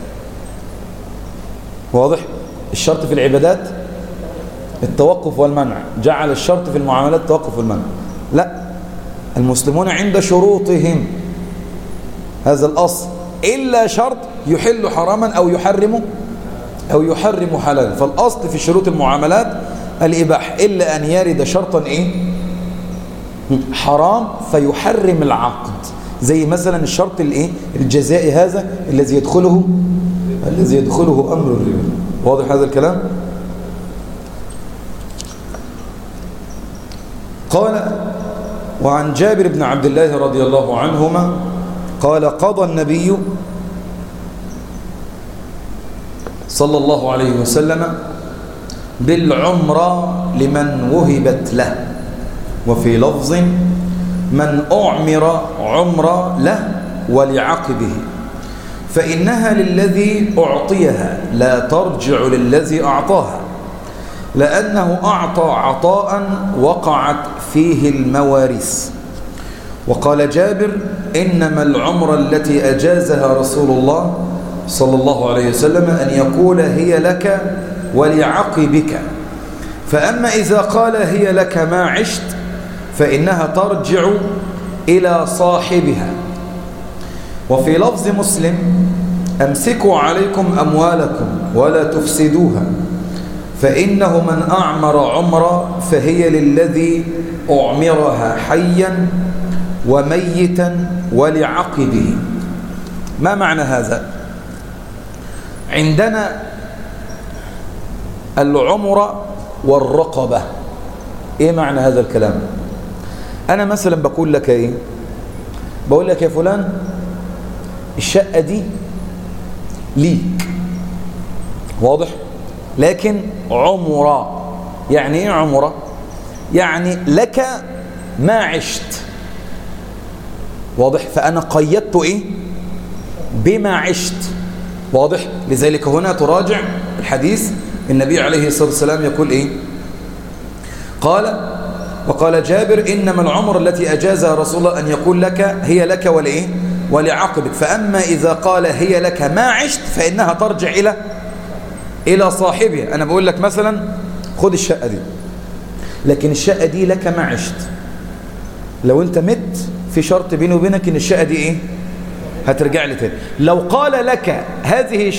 واضح؟ الشرط في العبادات التوقف والمنع، جعل الشرط في المعاملات التوقف والمنع. لا، المسلمون عند شروطهم، هذا الأصل، إلا شرط يحل حراما أو يحرم أو يحرم حلالا. فالأصل في شروط المعاملات الإباحة إلا أن يرد شرطا إيه؟ حرام فيحرم العقد. زي مثلا الشرط الإيه؟ الجزائي هذا الذي يدخله الذي يدخله أمر الربا. واضح هذا الكلام؟ قال وعن جابر بن عبد الله رضي الله عنهما قال قضى النبي صلى الله عليه وسلم بالعمرة لمن وهبت له، وفي لفظ من أعمر عمرة له ولعقبه، فإنها للذي أعطيها لا ترجع للذي أعطاها، لأنه أعطى عطاء وقعت فيه المواريث. وقال جابر إنما العمرة التي أجازها رسول الله صلى الله عليه وسلم أن يقول هي لك ولعقبك، فأما إذا قال هي لك ما عشت فإنها ترجع إلى صاحبها. وفي لفظ مسلم أمسكوا عليكم أموالكم ولا تفسدوها، فإنه من أعمر عمرة فهي للذي أعمرها حيا وميتا ولعقبه. ما معنى هذا؟ عندنا العمرة والرقبة. إيه معنى هذا الكلام؟ أنا مثلا بقول لك إيه؟ بقول لك يا فلان الشقة دي ليك، واضح؟ لكن عمرة. يعني إيه عمرة؟ يعني لك ما عشت، واضح؟ فأنا قيدت إيه؟ بما عشت، واضح؟ لذلك هنا تراجع الحديث، النبي عليه الصلاة والسلام يقول إيه؟ قال وقال جابر إنما العمر التي أجازها رسول الله أن يقول لك هي لك ولإيه؟ ولعقبك، فأما إذا قال هي لك ما عشت فإنها ترجع إلى إلى صاحبها. أنا بقول لك مثلا خد الشقة دي، لكن الشقة دي لك ما عشت. لو أنت مت في شرط بيني وبينك إن الشقة دي إيه؟ هترجع لي تاني. لو قال لك هذه الشقة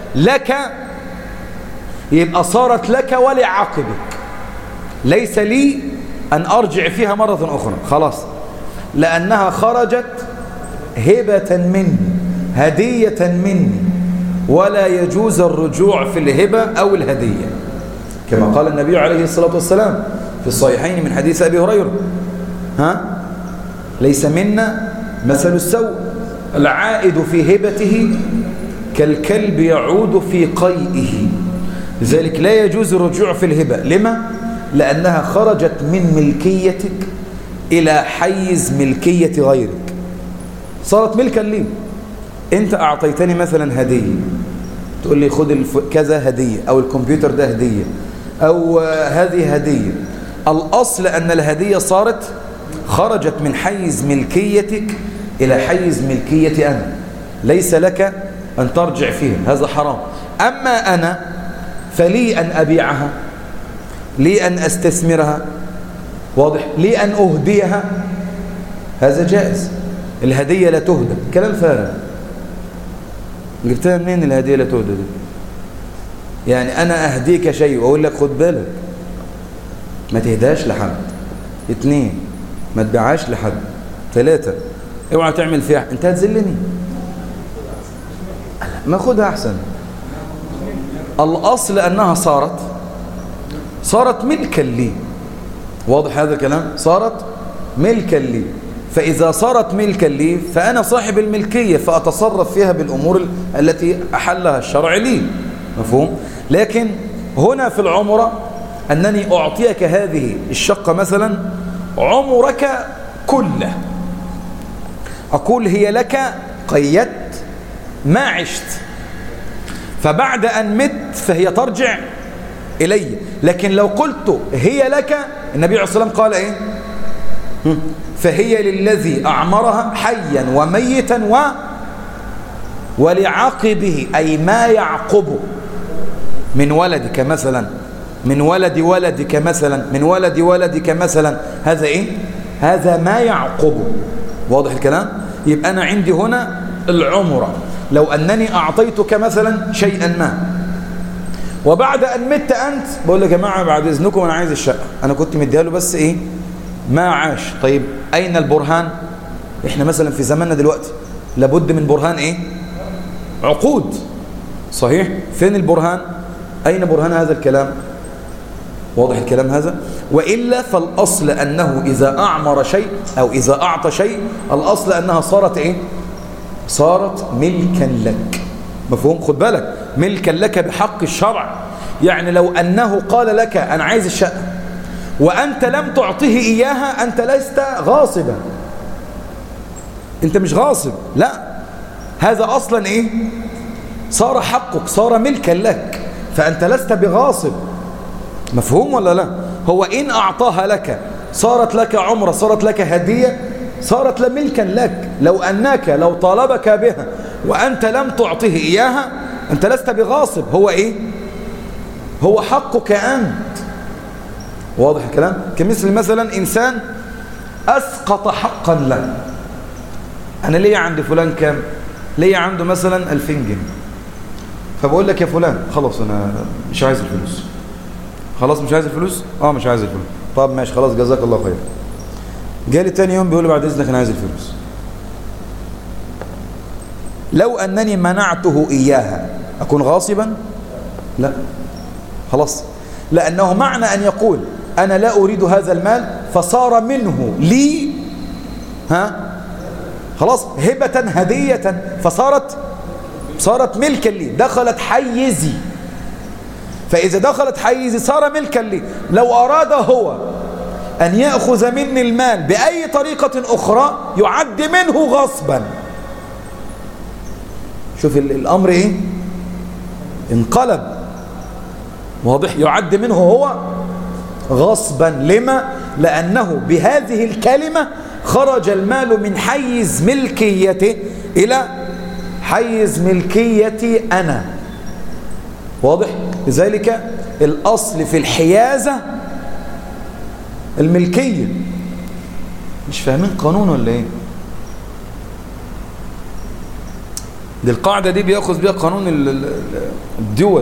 لك يبقى صارت لك ولعقبك، ليس لي أن أرجع فيها مرة أخرى خلاص، لأنها خرجت هبة مني، هدية مني، ولا يجوز الرجوع في الهبة أو الهدية، كما قال النبي عليه الصلاة والسلام في الصحيحين من حديث أبي هريرة: ها ليس منا مثل السوء، العائد في هبته كالكلب يعود في قيئه. لذلك لا يجوز الرجوع في الهبة. لما؟ لأنها خرجت من ملكيتك إلى حيز ملكية غيرك، صارت ملكا لي. أنت أعطيتني مثلا هدية، تقول لي خذ كذا هدية، أو الكمبيوتر ده هدية، أو هذه هدية. الأصل أن الهدية صارت خرجت من حيز ملكيتك إلى حيز ملكيتي أنا، ليس لك أن ترجع فيها، هذا حرام. أما أنا فلي أن أبيعها، لي أن أستثمرها، واضح، لي أن أهديها، هذا جائز. الهدية لا تهدى، كلام فارغ. جبتها منين الهدية لا تهدى دي؟ يعني أنا أهديك شيء وأقول لك خد بالك ما تهداش لحد، اثنين ما تبيعهاش لحد، ثلاثة اوعى تعمل فيها، انت هتذلني، ما خدها أحسن. الأصل أنها صارت صارت ملكا لي، واضح هذا الكلام؟ صارت ملكا لي، فإذا صارت ملكا لي فأنا صاحب الملكية، فأتصرف فيها بالأمور التي أحلها الشرع لي، مفهوم؟ لكن هنا في العمرة أنني أعطيك هذه الشقة مثلا عمرك كله، أقول هي لك قيدت ما عشت، فبعد أن مت فهي ترجع إلي. لكن لو قلت هي لك، النبي عليه الصلاة والسلام قال إيه؟ فهي للذي أعمرها حيا وميتا و ولعقبه، أي ما يعقبه من ولدك مثلا، من ولد ولدك مثلا، من ولد ولدك مثلا، هذا إيه؟ هذا ما يعقبه، واضح الكلام؟ يبقى أنا عندي هنا العمرة، لو أنني أعطيتك مثلا شيئا ما وبعد أن مت أنت بقول لك يا جماعة بعد إذنكم أنا عايز الشقة، أنا كنت مديها له بس إيه؟ ما عاش. طيب أين البرهان؟ إحنا مثلا في زماننا دلوقتي لابد من برهان إيه؟ عقود، صحيح؟ فين البرهان؟ أين برهان هذا الكلام؟ واضح الكلام هذا؟ وإلا فالأصل أنه إذا أعمر شيء أو إذا أعطى شيء، الأصل أنها صارت إيه؟ صارت ملكا لك، مفهوم؟ خد بالك، ملكا لك بحق الشرع. يعني لو أنه قال لك أنا عايز الشقة وأنت لم تعطيه إياها، أنت لست غاصبا، أنت مش غاصب، لا، هذا أصلا إيه؟ صار حقك، صار ملكا لك، فأنت لست بغاصب، مفهوم ولا لا؟ هو إن أعطاها لك صارت لك عمرة، صارت لك هدية، صارت ملكا لك. لو أنك لو طالبك بها وأنت لم تعطيه إياها أنت لست بغاصب، هو إيه؟ هو حقك أنت، واضح الكلام؟ كمثل مثلا إنسان أسقط حقا له، أنا ليه عند فلان كام؟ ليه عنده مثلا ألفين جنيه، فبقول لك يا فلان خلاص أنا مش عايز الفلوس، خلاص مش عايز الفلوس؟ اه مش عايز الفلوس. طب ماشي خلاص جزاك الله خير. جالي تاني يوم بيقول لي بعد اذنك انا عايز الفلوس. لو انني منعته اياها اكون غاصبا؟ لا، خلاص، لانه معنى ان يقول انا لا اريد هذا المال فصار منه لي، ها خلاص هبة هدية، فصارت صارت ملكا لي، دخلت حيزي. فإذا دخلت حيزي صار ملكا لي. لو أراد هو أن يأخذ مني المال بأي طريقة أخرى يعد منه غصبا. شوف الأمر إيه؟ انقلب، واضح؟ يعد منه هو غصبا. لما؟ لأنه بهذه الكلمة خرج المال من حيز ملكيته إلى حيز ملكيتي أنا، واضح؟ لذلك الأصل في الحيازة الملكية. مش فاهمين قانون ولا ايه؟ دي القاعدة دي بيأخذ بها قانون الدول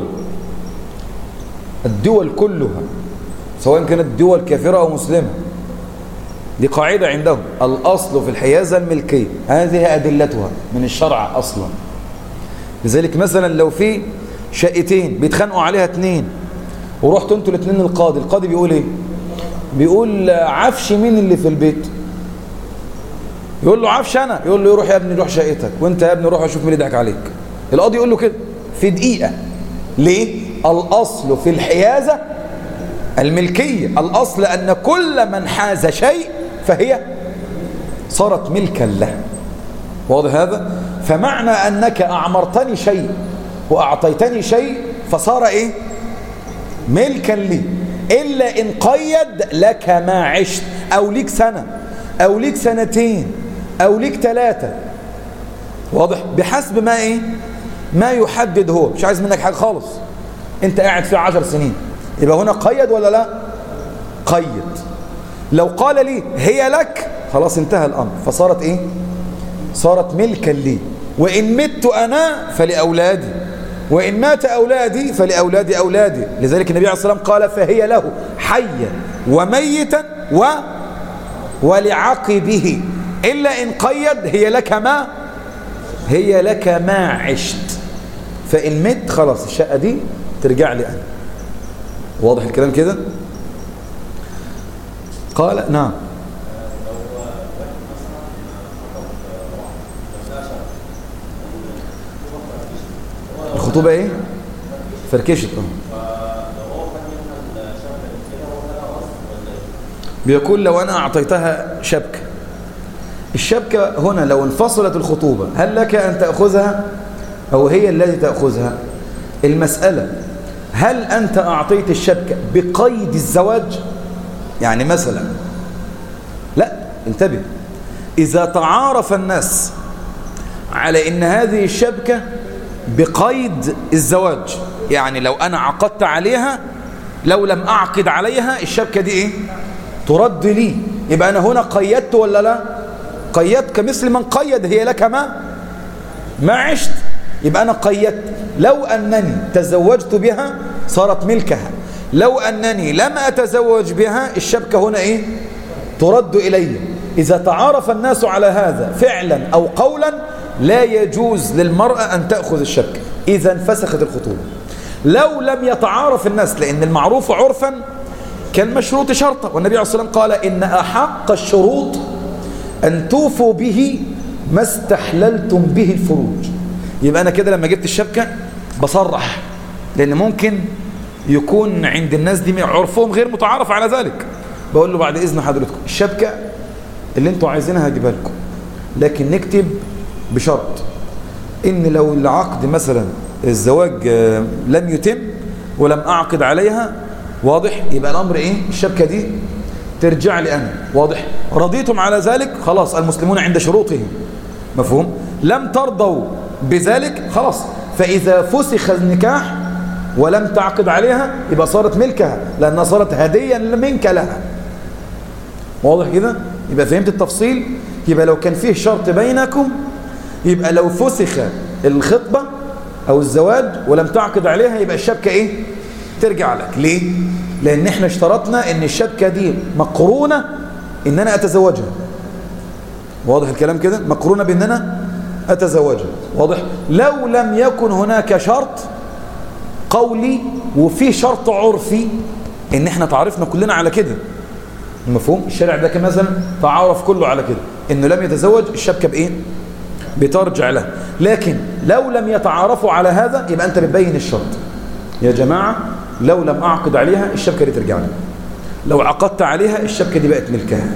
الدول كلها سواء كانت دول كافرة أو مسلمة. دي قاعدة عندهم، الأصل في الحيازة الملكية، هذه أدلتها من الشرع أصلا. لذلك مثلا لو في شقتين بيتخانقوا عليها اتنين ورحتوا انتوا الاتنين القاضي، القاضي بيقول ايه؟ بيقول عفش مين اللي في البيت؟ يقول له عفش انا، يقول له يروح يا ابني روح شقتك، وانت يا ابني روح اشوف مين اللي ضحك عليك. القاضي يقول له كده في دقيقة. ليه؟ الأصل في الحيازة الملكية، الأصل أن كل من حاز شيء فهي صارت ملكا له. واضح هذا؟ فمعنى أنك أعمرتني شيء وأعطيتني شيء فصار إيه؟ ملكا لي، إلا إن قيد لك ما عشت، أو ليك سنة أو ليك سنتين أو ليك ثلاثة. واضح؟ بحسب ما إيه؟ ما يحدد هو، مش عايز منك حاجة خالص، أنت قاعد فيه عشر سنين، يبقى هنا قيد ولا لا؟ قيد. لو قال لي هي لك خلاص انتهى الأمر، فصارت إيه؟ صارت ملكا لي، وإن مت أنا فلأولادي، وإن مات أولادي فلأولاد أولادي. لذلك النبي عليه الصلاة والسلام قال فهي له حيا وميتا و ولعقبه، إلا إن قيد هي لك ما هي لك ما عشت، فإن مت خلاص الشقة دي ترجع لي أنا. واضح الكلام كده؟ قال نعم. الخطوبة ايه؟ فركشت. بيقول لو انا اعطيتها شبكة، الشبكة هنا لو انفصلت الخطوبة هل لك ان تأخذها او هي التي تأخذها؟ المسألة هل انت اعطيت الشبكة بقيد الزواج؟ يعني مثلا لا، انتبه، اذا تعارف الناس على ان هذه الشبكة بقيد الزواج، يعني لو أنا عقدت عليها لو لم أعقد عليها الشبكة دي إيه؟ ترد لي، يبقى أنا هنا قيدت ولا لا؟ قيدت كمثل من قيد هي لك ما ما عشت، يبقى أنا قيدت. لو أنني تزوجت بها صارت ملكها، لو أنني لم أتزوج بها الشبكة هنا إيه؟ ترد إلي. إذا تعارف الناس على هذا فعلا أو قولا لا يجوز للمرأة أن تأخذ الشبكة إذا انفسخت الخطوبة. لو لم يتعارف الناس، لأن المعروف عرفا كالمشروط شرطا، والنبي عليه الصلاة والسلام قال إن أحق الشروط أن توفوا به ما استحللتم به الفروج. يبقى أنا كده لما جبت الشبكة بصرح، لأن ممكن يكون عند الناس دي عرفهم غير متعارف على ذلك. بقول له بعد إذن حضرتكم الشبكة اللي انتوا عايزينها هجيبها لكم، لكن نكتب بشرط ان لو العقد مثلا الزواج لم يتم ولم اعقد عليها، واضح، يبقى الامر ايه؟ الشبكة دي ترجع لي انا. واضح؟ رضيتم على ذلك خلاص، المسلمون عند شروطهم، مفهوم؟ لم ترضوا بذلك خلاص، فاذا فسخ النكاح ولم تعقد عليها يبقى صارت ملكها، لانها صارت هديا منك لها. واضح كده؟ يبقى فهمت التفصيل؟ يبقى لو كان فيه شرط بينكم، يبقى لو فسخ الخطبة أو الزواج ولم تعقد عليها يبقى الشبكة إيه؟ ترجع لك. ليه؟ لأن إحنا اشترطنا إن الشبكة دي مقرونة إن أنا أتزوجها. واضح الكلام كده؟ مقرونة بإن أنا أتزوجها. واضح؟ لو لم يكن هناك شرط قولي وفي شرط عرفي، إن إحنا تعرفنا كلنا على كده، المفهوم؟ الشارع ده مثلا تعارف كله على كده إنه لم يتزوج الشبكة بإيه؟ بترجع له. لكن لو لم يتعارفوا على هذا يبقى أنت بتبين الشرط، يا جماعة لو لم أعقد عليها الشبكة دي ترجع لي، لو عقدت عليها الشبكة دي بقت ملكها.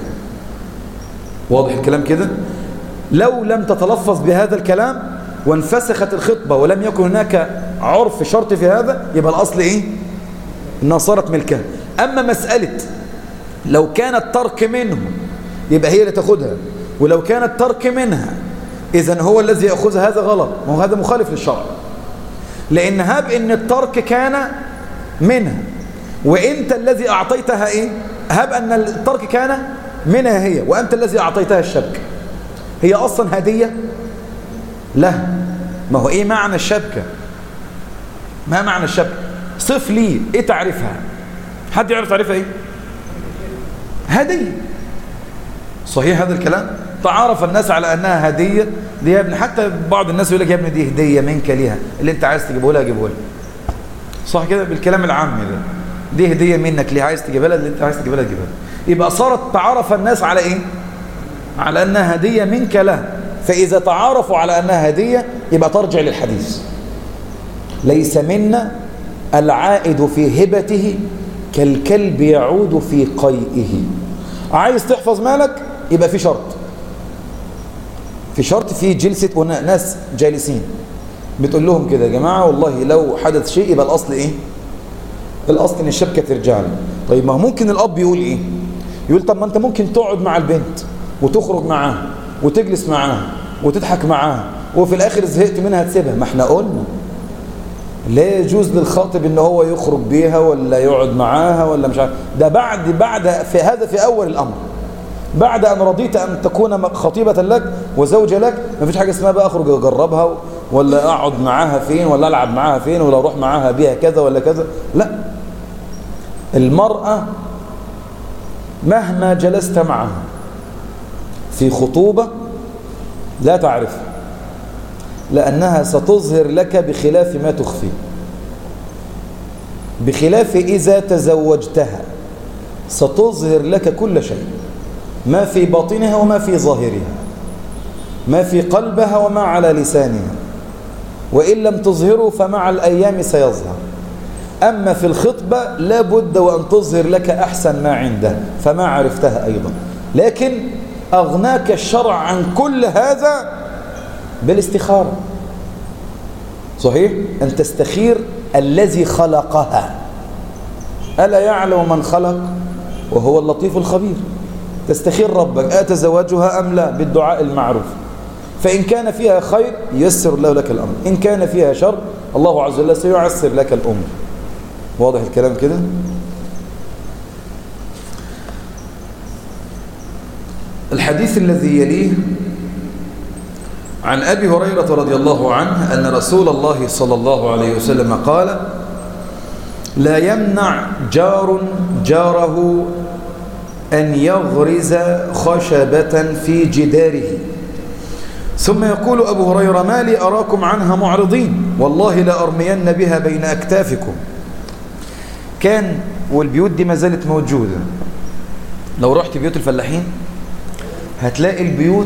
واضح الكلام كده؟ لو لم تتلفظ بهذا الكلام وانفسخت الخطبة ولم يكن هناك عرف شرط في هذا يبقى الأصل إيه؟ إنها صارت ملكها. أما مسألة لو كان الترك منه يبقى هي اللي تاخدها، ولو كان الترك منها إذن هو الذي يأخذها، هذا غلط، وهو هذا مخالف للشرع. لأن هاب إن الترك كان منها وإنت الذي أعطيتها إيه؟ هاب أن الترك كان منها هي وأنت الذي أعطيتها الشبكة، هي أصلا هدية له، ما هو ايه معنى الشبكة؟ ما معنى الشبكة؟ صف لي ايه تعرفها؟ حد يعرف تعرفها ايه؟ هدية. صحيح هذا الكلام؟ تعارف الناس على انها هدية. دي يا ابني، حتى بعض الناس يقول لك يا ابني دي هدية منك ليها، اللي انت عايز تجيبه لها جيبه لها. صح كده بالكلام العامي ده؟ دي هدية منك ليها، عايز تجيبها لها، اللي انت عايز تجيبها لها تجيبها لها. يبقى صارت تعارف الناس على ايه؟ على انها هدية منك لها. فاذا تعارفوا على انها هدية يبقى ترجع للحديث: ليس منا العائد في هبته كالكلب يعود في قيئه. عايز تحفظ مالك يبقى في شرط، في شرط في جلسة ناس جالسين بتقول لهم كده: يا جماعة والله لو حدث شيء يبقى الأصل إيه؟ الأصل إن الشبكة ترجع لي. طيب ما ممكن الأب يقول إيه؟ يقول طب ما أنت ممكن تقعد مع البنت وتخرج معاها وتجلس معاها وتضحك معاها وفي الآخر زهقت منها تسيبها. ما احنا قلنا لا يجوز للخاطب ان هو يخرج بيها ولا يقعد معاها ولا مش عارف. ده بعد بعد في هذا في اول الامر، بعد ان رضيت ان تكون خطيبة لك وزوجة لك، ما فيش حاجة اسمها بقى اخرج اجربها ولا اقعد معاها فين ولا العب معاها فين ولا اروح معاها بيها كذا ولا كذا. لا، المرأة مهما جلست معها في خطوبة لا تعرفها، لأنها ستظهر لك بخلاف ما تخفي، بخلاف إذا تزوجتها ستظهر لك كل شيء، ما في باطنها وما في ظاهرها، ما في قلبها وما على لسانها، وإن لم تظهره فمع الأيام سيظهر. أما في الخطبة لا بد وأن تظهر لك أحسن ما عنده، فما عرفتها أيضا. لكن أغناك الشرع عن كل هذا بالاستخارة. صحيح؟ أن تستخير الذي خلقها. ألا يعلم من خلق وهو اللطيف الخبير. تستخير ربك: أتزوجها أم لا؟ بالدعاء المعروف. فإن كان فيها خير ييسر الله لك الأمر، إن كان فيها شر الله عز وجل سيعسر لك الأمر. واضح الكلام كده؟ الحديث الذي يليه عن أبي هريرة رضي الله عنه أن رسول الله صلى الله عليه وسلم قال: لا يمنع جار جاره أن يغرز خشبة في جداره. ثم يقول أبو هريرة: ما لي أراكم عنها معرضين، والله لأرمين بها بين أكتافكم. كان والبيوت دي ما زالت موجودة. لو رحت بيوت الفلاحين هتلاقي البيوت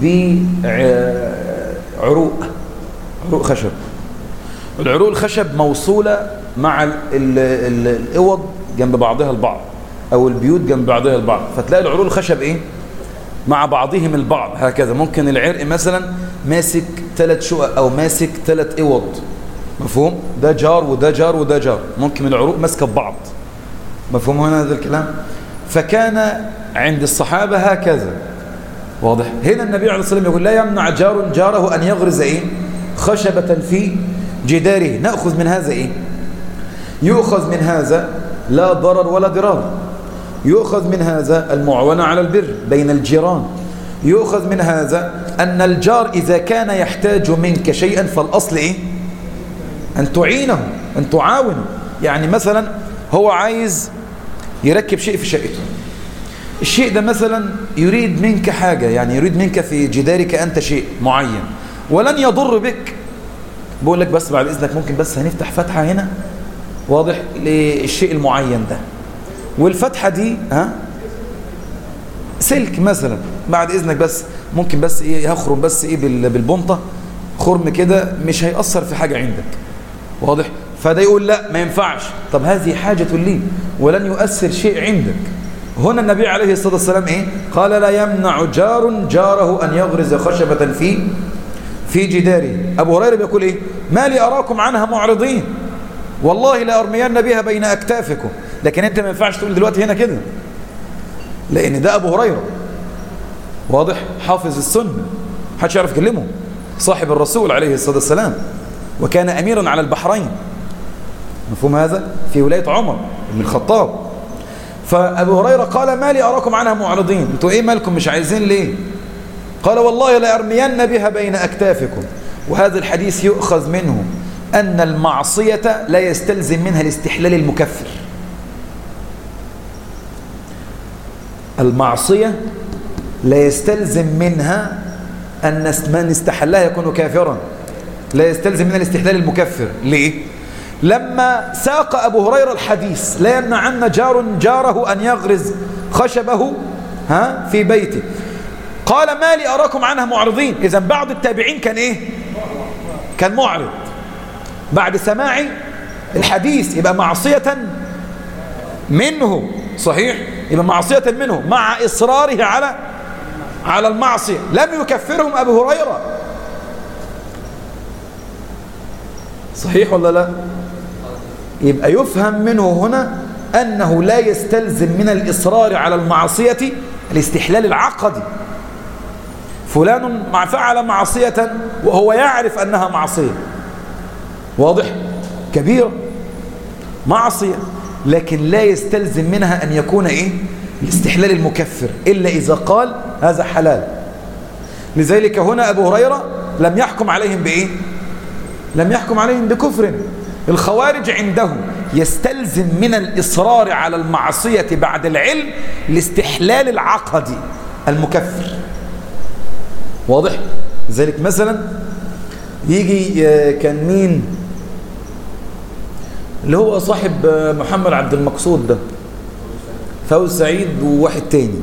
بعروق عروق خشب. العروق الخشب موصولة مع الأوض جنب بعضها البعض، أو البيوت جنب بعضها البعض، فتلاقي العروق الخشب إيه؟ مع بعضهم البعض هكذا. ممكن العرق مثلا ماسك ثلاث شقق أو ماسك ثلاث أوض، مفهوم؟ ده جار وده جار وده جار، ممكن العروق ماسكة ببعض، مفهوم هنا هذا الكلام؟ فكان عند الصحابة هكذا. واضح؟ هنا النبي عليه الصلاة والسلام يقول: لا يمنع جار جاره أن يغرز إيه؟ خشبة في جداره. نأخذ من هذا إيه؟ يؤخذ من هذا لا ضرر ولا ضرار. يؤخذ من هذا المعاونة على البر بين الجيران. يؤخذ من هذا أن الجار إذا كان يحتاج منك شيئا فالأصل إيه؟ أن تعينه، أن تعاونه. يعني مثلا هو عايز يركب شيء في شقته، الشيء ده مثلا يريد منك حاجة، يعني يريد منك في جدارك أنت شيء معين ولن يضر بك، بقول لك بس بعد إذنك ممكن بس هنفتح فتحة هنا، واضح، للشيء المعين ده، والفتحة دي ها سلك مثلا، بعد إذنك بس ممكن بس إيه هخرم بس إيه بالبنطة خرم كده، مش هيأثر في حاجة عندك. واضح؟ فده يقول لا ما ينفعش. طب هذه حاجة لي ولن يؤثر شيء عندك. هنا النبي عليه الصلاة والسلام إيه؟ قال: لا يمنع جار جاره أن يغرز خشبة في في جداره. أبو هريرة بيقول إيه؟ ما لي أراكم عنها معرضين، والله لأرمين بها بين أكتافكم. لكن أنت ما ينفعش تقول دلوقتي هنا كده، لأن ده أبو هريرة، واضح، حافظ السنة، محدش يعرف يكلمه، صاحب الرسول عليه الصلاة والسلام، وكان أميرا على البحرين، مفهوم هذا؟ في ولاية عمر بن الخطاب. فأبو هريرة قال: ما لي أراكم عنها معرضين، انتوا إيه مالكم مش عايزين ليه؟ قال: والله لأرمين بها بين أكتافكم. وهذا الحديث يؤخذ منه أن المعصية لا يستلزم منها الاستحلال المكفر. المعصية لا يستلزم منها أن من استحلها يكون كافرا، لا يستلزم منها الاستحلال المكفر. ليه؟ لما ساق أبو هريرة الحديث لا يمنعن جار جاره أن يغرز خشبه ها في بيته، قال ما لي أراكم عنها معرضين. إذن بعض التابعين كان إيه؟ كان معرض بعد سماع الحديث، يبقى معصية منه، صحيح؟ يبقى معصية منه مع إصراره على على المعصية، لم يكفرهم أبو هريرة، صحيح ولا لا؟ يبقى يفهم منه هنا أنه لا يستلزم من الإصرار على المعصية الاستحلال العقدي. فلان فعل معصية وهو يعرف أنها معصية، واضح؟ كبيرة معصية، لكن لا يستلزم منها أن يكون إيه؟ الاستحلال المكفر، إلا إذا قال هذا حلال. لذلك هنا أبو هريرة لم يحكم عليهم بإيه؟ لم يحكم عليهم بكفر. الخوارج عندهم يستلزم من الإصرار على المعصية بعد العلم الاستحلال العقدي المكفر، واضح؟ لذلك مثلا يجي كان مين اللي هو صاحب محمد عبد المقصود ده، فوز سعيد وواحد تاني،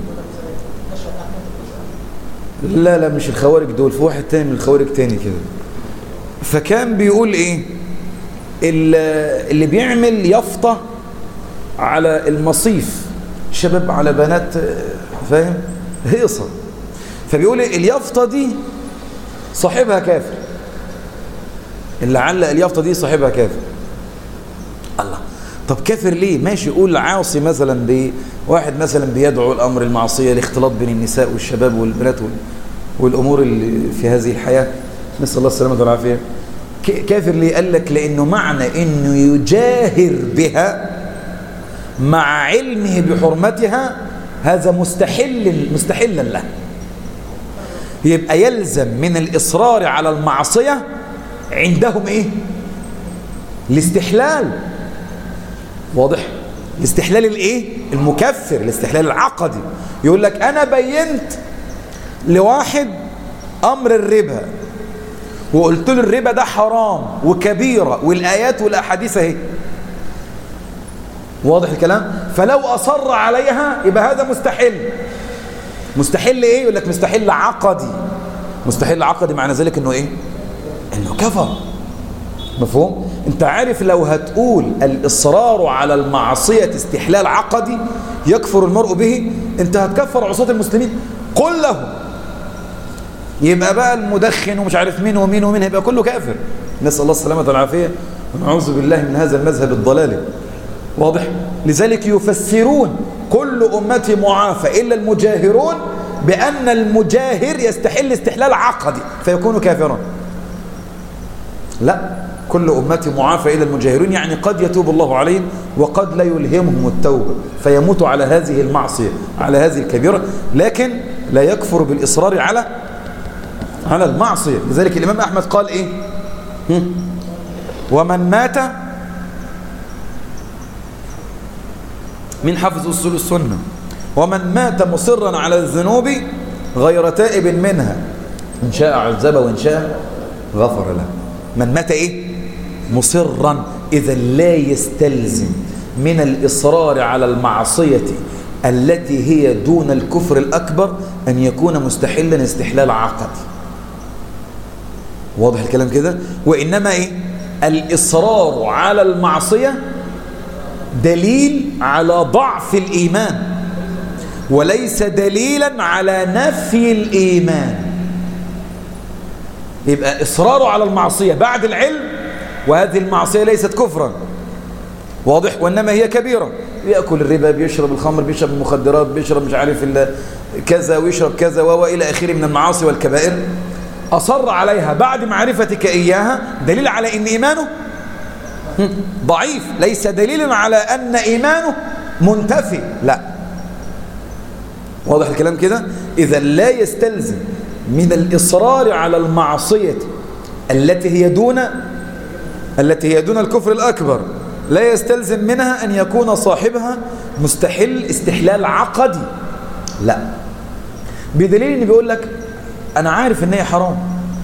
لا لا مش الخوارج دول، في واحد تاني من الخوارج تاني كده. فكان بيقول ايه؟ اللي بيعمل يافطة على المصيف، شباب على بنات، فاهم؟ هيصة. فبيقول اليافطة دي صاحبها كافر، اللي علق اليافطة دي صاحبها كافر. الله، طب كافر ليه؟ ماشي، يقول عاصي مثلا بواحد مثلا بيدعو الأمر المعصية، الاختلاط بين النساء والشباب والبنات والأمور اللي في هذه الحياة، نسأل الله السلامة والعافية. كافر ليه؟ قال لك لأنه معنى أنه يجاهر بها مع علمه بحرمتها هذا مستحل مستحلا له، يبقى يلزم من الإصرار على المعصية عندهم إيه؟ الاستحلال، واضح؟ الاستحلال الإيه؟ المكفر، الاستحلال العقدي. يقول لك أنا بينت لواحد أمر الربا وقلت له الربا ده حرام وكبيرة والآيات والأحاديث اهي، واضح الكلام؟ فلو أصر عليها يبقى هذا مستحل. مستحل ايه؟ يقول لك مستحل عقدي. مستحل عقدي معنى ذلك انه ايه؟ انه كفر. مفهوم؟ انت عارف لو هتقول الإصرار على المعصية استحلال عقدي يكفر المرء به، انت هتكفر عصاة المسلمين قل له، يبقى بقى المدخن ومش عارف مين ومين ومين هيبقى كله كافر، نسأل الله السلامة والعافية ونعوذ بالله من هذا المذهب الضلالي، واضح؟ لذلك يفسرون كل أمتي معافى إلا المجاهرون بأن المجاهر يستحل استحلال عقدي فيكون كافرا. لا، كل أمتي معافى إلا المجاهرون، يعني قد يتوب الله عليهم وقد لا يلهمهم التوبة فيموتوا على هذه المعصية، على هذه الكبيرة، لكن لا يكفر بالإصرار على على المعصية. لذلك الإمام أحمد قال إيه؟ ومن مات، من حفظ أصول السنة، ومن مات مصرا على الذنوب غير تائب منها إن شاء عذبه وإن شاء غفر له. من مات إيه؟ مصرا، إذا لا يستلزم من الإصرار على المعصية التي هي دون الكفر الأكبر أن يكون مستحلا استحلال عقدي، واضح الكلام كده؟ وإنما إيه؟ الإصرار على المعصية دليل على ضعف الإيمان وليس دليلا على نفي الإيمان. يبقى إصراره على المعصية بعد العلم، وهذه المعصية ليست كفرا، واضح؟ وإنما هي كبيرة، بيأكل الربا، بيشرب الخمر، بيشرب المخدرات، بيشرب مش عارف كذا ويشرب كذا وإلى آخره من المعاصي والكبائر، أصر عليها بعد معرفتك إياها، دليل على أن إيمانه ضعيف، ليس دليلا على أن إيمانه منتفي، لا، واضح الكلام كده؟ إذا لا يستلزم من الإصرار على المعصية التي هي دون التي هي دون الكفر الأكبر لا يستلزم منها أن يكون صاحبها مستحل استحلال عقدي، لا، بدليل أن بيقول لك أنا عارف أن هي حرام،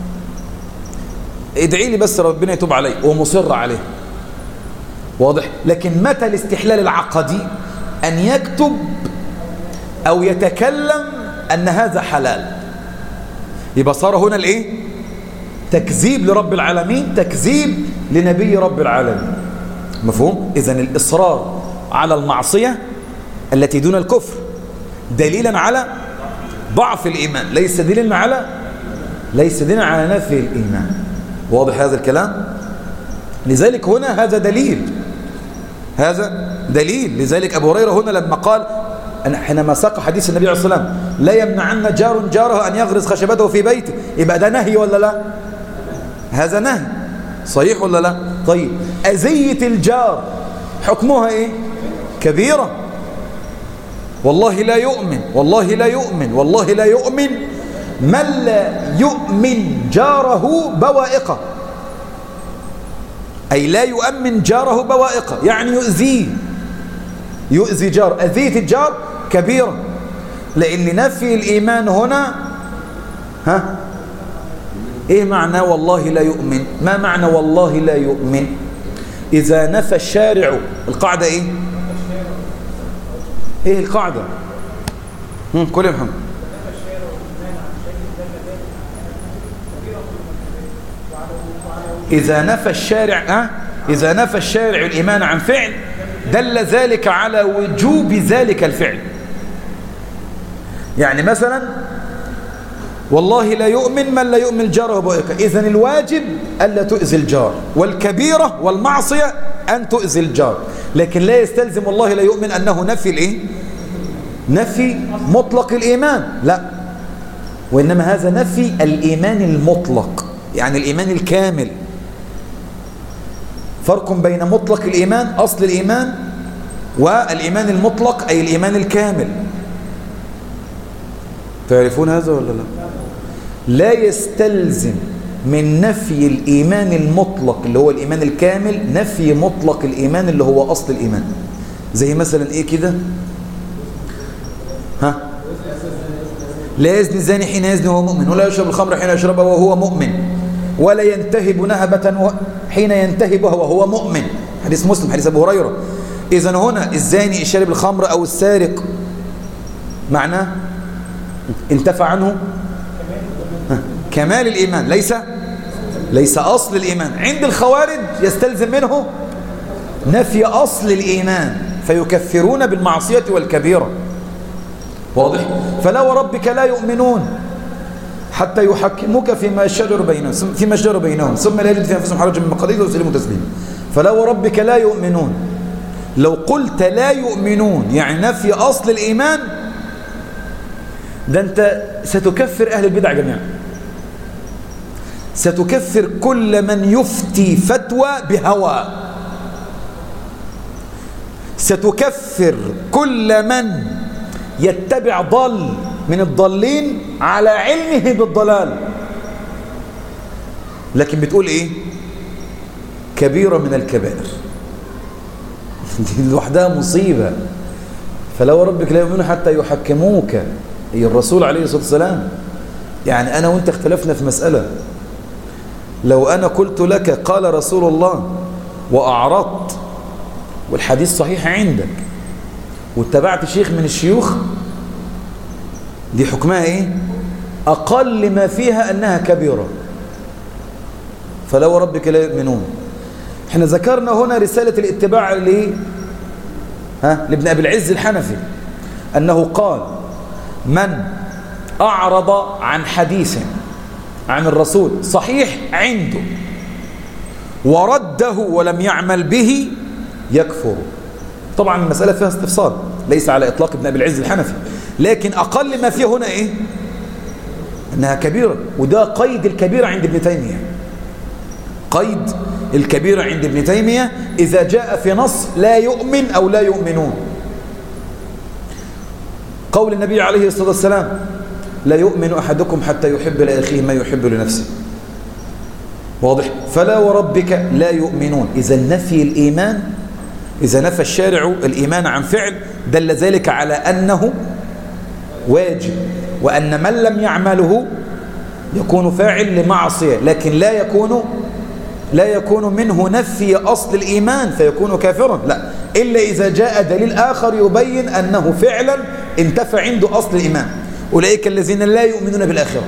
ادعي لي بس ربنا يتوب علي، ومصر عليه، واضح. لكن متى الاستحلال العقدي؟ أن يكتب أو يتكلم أن هذا حلال، يبقى صار هنا الإيه؟ تكذيب لرب العالمين، تكذيب لنبي رب العالمين، مفهوم؟ إذن الإصرار على المعصية التي دون الكفر دليلا على ضعف الإيمان، ليس دليلا على ليس دليلا على نفي الإيمان، واضح هذا الكلام؟ لذلك هنا هذا دليل هذا دليل لذلك أبو هريرة هنا لما قال حينما ساق حديث النبي عليه الصلاة والسلام لا يمنعن جار جاره أن يغرز خشبته في بيته، يبقى ده نهي ولا لا؟ هذا نهي صحيح ولا لا؟ طيب أذية الجار حكمها إيه؟ كبيرة. والله لا يؤمن والله لا يؤمن والله لا يؤمن من لا يؤمن جاره بوائقه، أي لا يؤمن جاره بوائقه، يعني يؤذيه، يؤذي جار. أذية الجار كبيرة، لأن نفي الإيمان هنا ها إيه معنى والله لا يؤمن؟ ما معنى والله لا يؤمن؟ إذا نفى الشارع القاعدة إيه؟ إيه القاعدة؟ كل يا محمد. إذا نفى الشارع أه؟ إذا نفى الشارع الإيمان عن فعل دل ذلك على وجوب ذلك الفعل. يعني مثلا والله لا يؤمن من لا يؤمن جاره بوائقه، إذن الواجب ألا تؤذي الجار، والكبيرة والمعصية أن تؤذي الجار، لكن لا يستلزم والله لا يؤمن أنه نفي الإيه؟ نفي مطلق الإيمان، لا، وإنما هذا نفي الإيمان المطلق، يعني الإيمان الكامل. فرق بين مطلق الإيمان أصل الإيمان والإيمان المطلق أي الإيمان الكامل. تعرفون هذا ولا لا؟ لا يستلزم من نفي الإيمان المطلق اللي هو الإيمان الكامل نفي مطلق الإيمان اللي هو أصل الإيمان. زي مثلا إيه كده؟ ها؟ لا يزني الزاني حين يزني وهو مؤمن، ولا يشرب الخمر حين يشربها وهو مؤمن، ولا ينتهب نهبة حين ينتهبها وهو مؤمن. حديث مسلم، حديث أبو هريرة. إذن هنا الزاني الشارب الخمر أو السارق معناه انتفع عنه كمال الإيمان، ليس ليس أصل الإيمان. عند الخوارج يستلزم منه نفي أصل الإيمان فيكفرون بالمعصية والكبيرة، واضح؟ فلا وربك لا يؤمنون حتى يحكموك فيما شجر بينهم فيما شجر بينهم ثم لا يجد في أنفسهم حرجا مما قضيت ويسلموا تسليما. فلا وربك لا يؤمنون، لو قلت لا يؤمنون يعني نفي أصل الإيمان، ده أنت ستكفر أهل البدع جميعا، ستكفر كل من يفتي فتوى بهوى، ستكفر كل من يتبع ضل من الضالين على علمه بالضلال، لكن بتقول ايه؟ كبيرة من الكبائر. دي لوحدها مصيبة. فلو ربك لا يؤمنون حتى يحكموك، أي الرسول عليه الصلاة والسلام. يعني أنا وأنت اختلفنا في مسألة، لو أنا قلت لك قال رسول الله وأعرضت والحديث صحيح عندك واتبعت شيخ من الشيوخ، دي حكمها ايه؟ أقل ما فيها أنها كبيرة. فلو ربك لا يؤمنون. احنا ذكرنا هنا رسالة الاتباع ليه؟ ها؟ لابن أبي العز الحنفي أنه قال من أعرض عن حديث عن الرسول صحيح عنده ورده ولم يعمل به يكفر. طبعا المسألة فيها استفصال، ليس على إطلاق ابن أبي العز الحنفي، لكن أقل ما فيه هنا إيه؟ أنها كبيرة. وده قيد الكبيرة عند ابن تيمية، قيد الكبيرة عند ابن تيمية إذا جاء في نص لا يؤمن أو لا يؤمنون. قول النبي عليه الصلاة والسلام لا يؤمن أحدكم حتى يحب لأخيه ما يحب لنفسه. واضح؟ فلا وربك لا يؤمنون. إذا نفي الإيمان، إذا نفى الشارع الإيمان عن فعل دل ذلك على أنه واجب، وأن من لم يعمله يكون فاعل لمعصية، لكن لا يكون لا يكون منه نفي أصل الإيمان فيكون كافرا، لا، إلا إذا جاء دليل آخر يبين أنه فعلا انتفى عنده أصل الإيمان. أولئك الذين لا يؤمنون بالآخرة.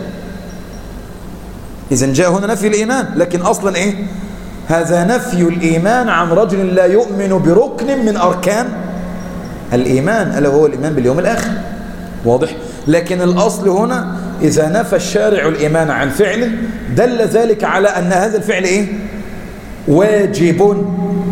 إذن جاء هنا نفي الإيمان، لكن أصلا إيه؟ هذا نفي الإيمان عن رجل لا يؤمن بركن من أركان الإيمان، ألا هو الإيمان باليوم الآخر. واضح؟ لكن الأصل هنا إذا نفى الشارع الإيمان عن فعل دل ذلك على أن هذا الفعل إيه؟ واجب.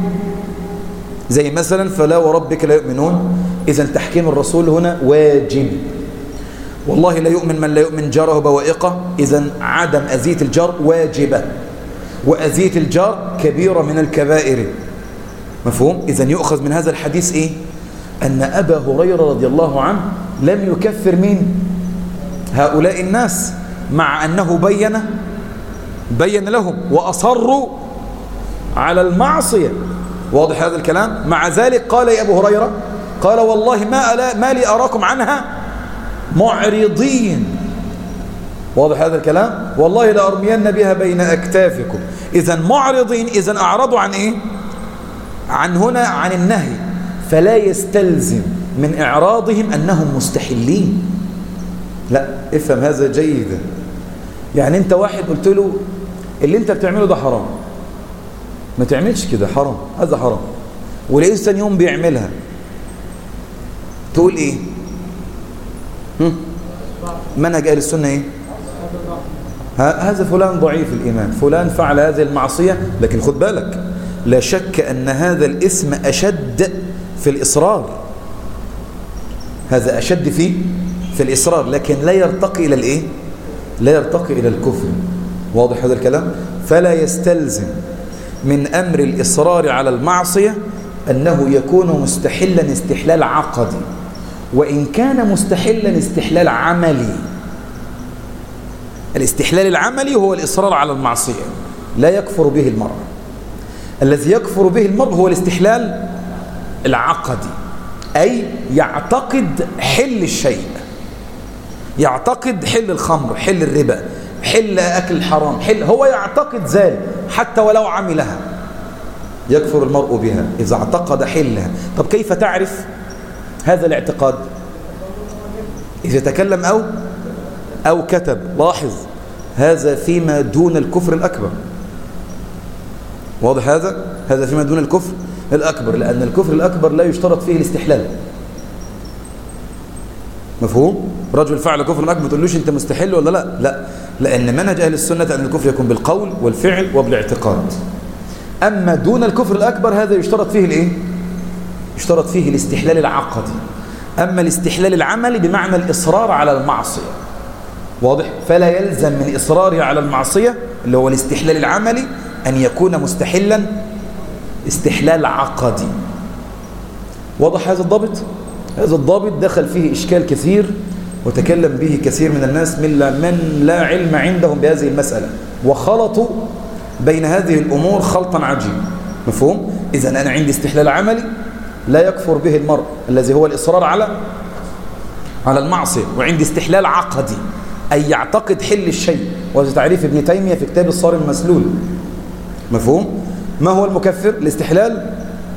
زي مثلا فلا وربك لا يؤمنون، إذن تحكيم الرسول هنا واجب. والله لا يؤمن من لا يؤمن جاره بوائقه، إذن عدم أذية الجار واجبة، وأذية الجار كبيرة من الكبائر. مفهوم؟ إذن يؤخذ من هذا الحديث إيه؟ أن أبا هريرة رضي الله عنه لم يكفر مين؟ هؤلاء الناس، مع أنه بين بين لهم وأصروا على المعصية. واضح هذا الكلام؟ مع ذلك قال يا أبو هريرة، قال والله ما, ألا ما لي أراكم عنها معرضين. واضح هذا الكلام؟ والله لأرمين بها بين أكتافكم. إذن معرضين، إذن أعرضوا عن إيه؟ عن هنا عن النهي، فلا يستلزم من إعراضهم أنهم مستحلين. لا، افهم هذا جيدا. يعني أنت واحد قلت له اللي أنت بتعمله ده حرام، ما تعملش كده، حرام، هذا حرام، ولقيه ثاني يوم بيعملها، تقول إيه؟ هم؟ منهج أهل السنة إيه؟ هذا فلان ضعيف الإيمان، فلان فعل هذه المعصية، لكن خد بالك لا شك أن هذا الإثم أشد في الإصرار، هذا أشد فيه في الإصرار، لكن لا يرتقي إلى الإيه؟ لا يرتقي إلى الكفر. واضح هذا الكلام؟ فلا يستلزم من أمر الإصرار على المعصية أنه يكون مستحلا استحلال عقدي، وإن كان مستحلا استحلال عملي. الاستحلال العملي هو الإصرار على المعصية، لا يكفر به المرء. الذي يكفر به المرء هو الاستحلال العقدي، أي يعتقد حل الشيء، يعتقد حل الخمر، حل الربا، حل أكل الحرام، حل، هو يعتقد ذلك حتى ولو عملها، يكفر المرء بها إذا اعتقد حلها. طب كيف تعرف هذا الاعتقاد؟ إذا تكلم أو أو كتب. لاحظ هذا فيما دون الكفر الأكبر. واضح هذا؟ هذا فيما دون الكفر الأكبر، لأن الكفر الأكبر لا يشترط فيه الاستحلال. مفهوم؟ رجل فعل كفر أكبر ما تقولوش أنت مستحل ولا لا؟ لا، لأن منهج أهل السنة أن الكفر يكون بالقول والفعل وبالاعتقاد. أما دون الكفر الأكبر هذا يشترط فيه الإيه؟ يشترط فيه الاستحلال العقدي. أما الاستحلال العملي بمعنى الإصرار على المعصية. واضح؟ فلا يلزم من إصراره على المعصية اللي هو الاستحلال العملي أن يكون مستحلا استحلال عقدي. واضح هذا الضابط؟ هذا الضابط دخل فيه إشكال كثير وتكلم به كثير من الناس من لا, من لا علم عندهم بهذه المسألة، وخلطوا بين هذه الأمور خلطا عجيب. مفهوم؟ إذن أنا عندي استحلال عملي لا يكفر به المرء الذي هو الإصرار على على المعصية، وعندي استحلال عقدي أي يعتقد حل الشيء، وهذا تعريف ابن تيمية في كتاب الصارم المسلول. مفهوم؟ ما هو المكفر؟ الاستحلال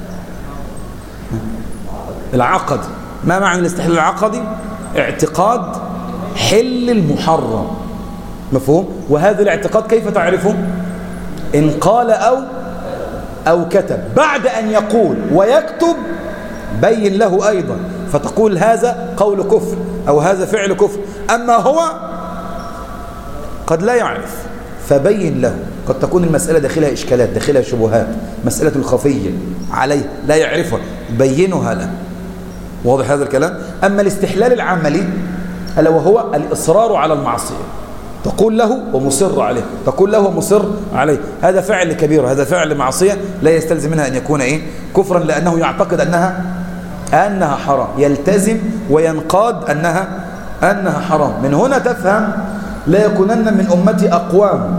العقدي. ما معنى الاستحلال العقدي؟ اعتقاد حل المحرم. مفهوم؟ وهذا الاعتقاد كيف تعرفه؟ إن قال أو أو كتب. بعد أن يقول ويكتب بين له أيضا، فتقول هذا قول كفر أو هذا فعل كفر. أما هو قد لا يعرف فبين له، قد تكون المسألة داخلها إشكالات، داخلها شبهات، مسألة الخفية عليه لا يعرفها، بينها له. واضح هذا الكلام؟ أما الاستحلال العملي ألا وهو الإصرار على المعصية، تقول له ومصر عليه، تقول له ومصر عليه، هذا فعل كبير، هذا فعل معصية لا يستلزم منها أن يكون إيه؟ كفرا، لأنه يعتقد أنها أنها حرام، يلتزم وينقاد أنها أنها حرام. من هنا تفهم لا يكونن من أمتي أقوام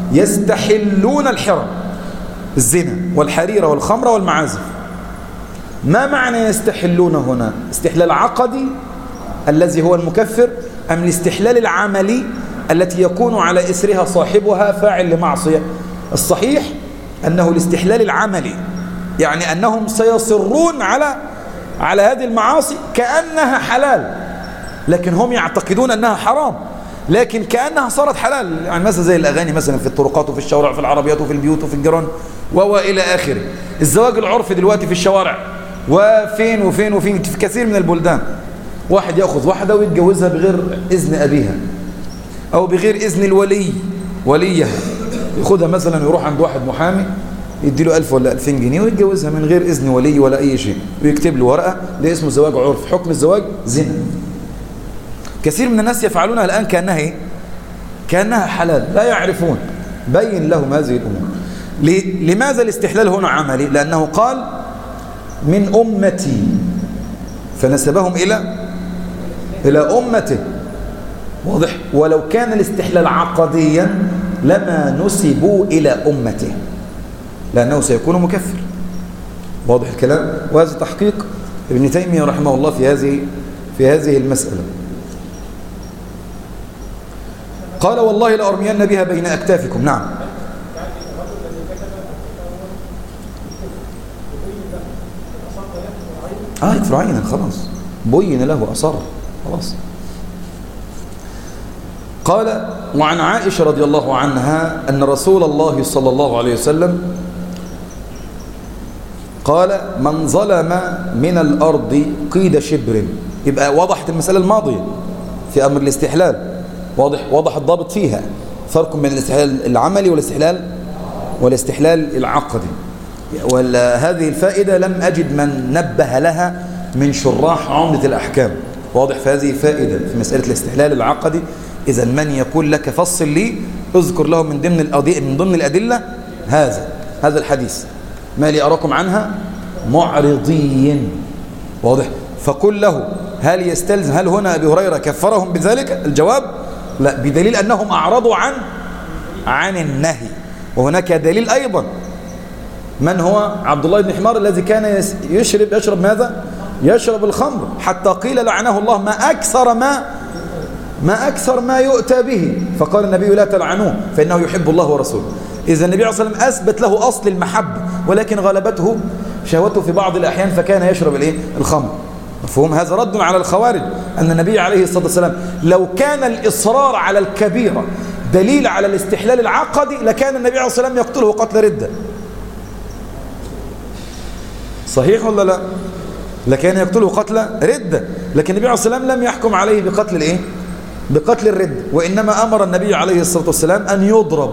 يستحلون الحرى، الزنا والحرير والخمر والمعازف. ما معنى يستحلون هنا؟ استحلال عقدي الذي هو المكفر، أم الاستحلال العملي التي يكون على إثرها صاحبها فاعل لمعصية؟ الصحيح أنه الاستحلال العملي، يعني أنهم سيصرون على على هذه المعاصي كأنها حلال، لكن هم يعتقدون أنها حرام، لكن كأنها صارت حلال. يعني مثلا زي الأغاني مثلا في الطرقات وفي الشوارع وفي العربيات وفي البيوت وفي الجيران وإلى آخره. الزواج العرفي دلوقتي في الشوارع وفين وفين وفين في كثير من البلدان، واحد يأخذ واحدة ويتجوزها بغير إذن أبيها أو بغير إذن الولي وليها، ياخدها مثلا ويروح عند واحد محامي يديله ألف ولا ألفين جنيه ويتجوزها من غير إذن ولي ولا أي شيء، ويكتب له ورقة ده اسمه زواج عرف، حكم الزواج زنا. كثير من الناس يفعلونها الآن كأنها إيه؟ كأنها حلال، لا يعرفون. بين لهم هذه الأمور. لماذا الاستحلال هنا عملي؟ لأنه قال من أمتي، فنسبهم إلى إلى أمته، واضح؟ ولو كان الاستحلال عقديا لما نسبوا إلى أمته، لأنه سيكون مكفر. واضح الكلام؟ وهذا تحقيق ابن تيمية رحمه الله في هذه في هذه المسألة. قال والله لأرمين بها بين أكتافكم. نعم. آه يكفر عينا، خلاص بين له أصر، خلاص. قال وعن عائشة رضي الله عنها أن رسول الله صلى الله عليه وسلم قال من ظلم من الأرض قيد شبر. يبقى وضحت المسألة الماضية في أمر الاستحلال، واضح وضح الضابط فيها، فرق بين الاستحلال العملي والاستحلال والاستحلال العقدي. وهذه الفائدة لم أجد من نبه لها من شراح عمدة الأحكام. واضح؟ فهذه فائدة في مسألة الاستحلال العقدي. إذا من يقول لك فصل لي اذكر له من ضمن من ضمن الأدلة هذا هذا الحديث، ما لي أراكم عنها معرضين. واضح؟ فقل له هل يستلزم، هل هنا أبي هريرة كفرهم بذلك؟ الجواب لا، بدليل أنهم أعرضوا عن عن النهي. وهناك دليل أيضا، من هو عبد الله بن حمار الذي كان يشرب يشرب ماذا؟ يشرب الخمر، حتى قيل لعنه الله ما أكثر ما ما أكثر ما يؤتى به، فقال النبي لا تلعنوه فإنه يحب الله ورسوله. إذا النبي عليه الصلاة والسلام أثبت له أصل المحبة، ولكن غلبته شهوته في بعض الأحيان فكان يشرب الإيه؟ الخمر. مفهوم؟ هذا رد على الخوارج، أن النبي عليه الصلاة والسلام لو كان الإصرار على الكبيرة دليل على الاستحلال العقدي لكان النبي عليه الصلاة والسلام يقتله قتل ردة. صحيح ولا لا؟ لكان يقتله قتل ردة، لكن النبي عليه الصلاة والسلام لم يحكم عليه بقتل الإيه؟ بقتل الردة، وإنما أمر النبي عليه الصلاة والسلام أن يضرب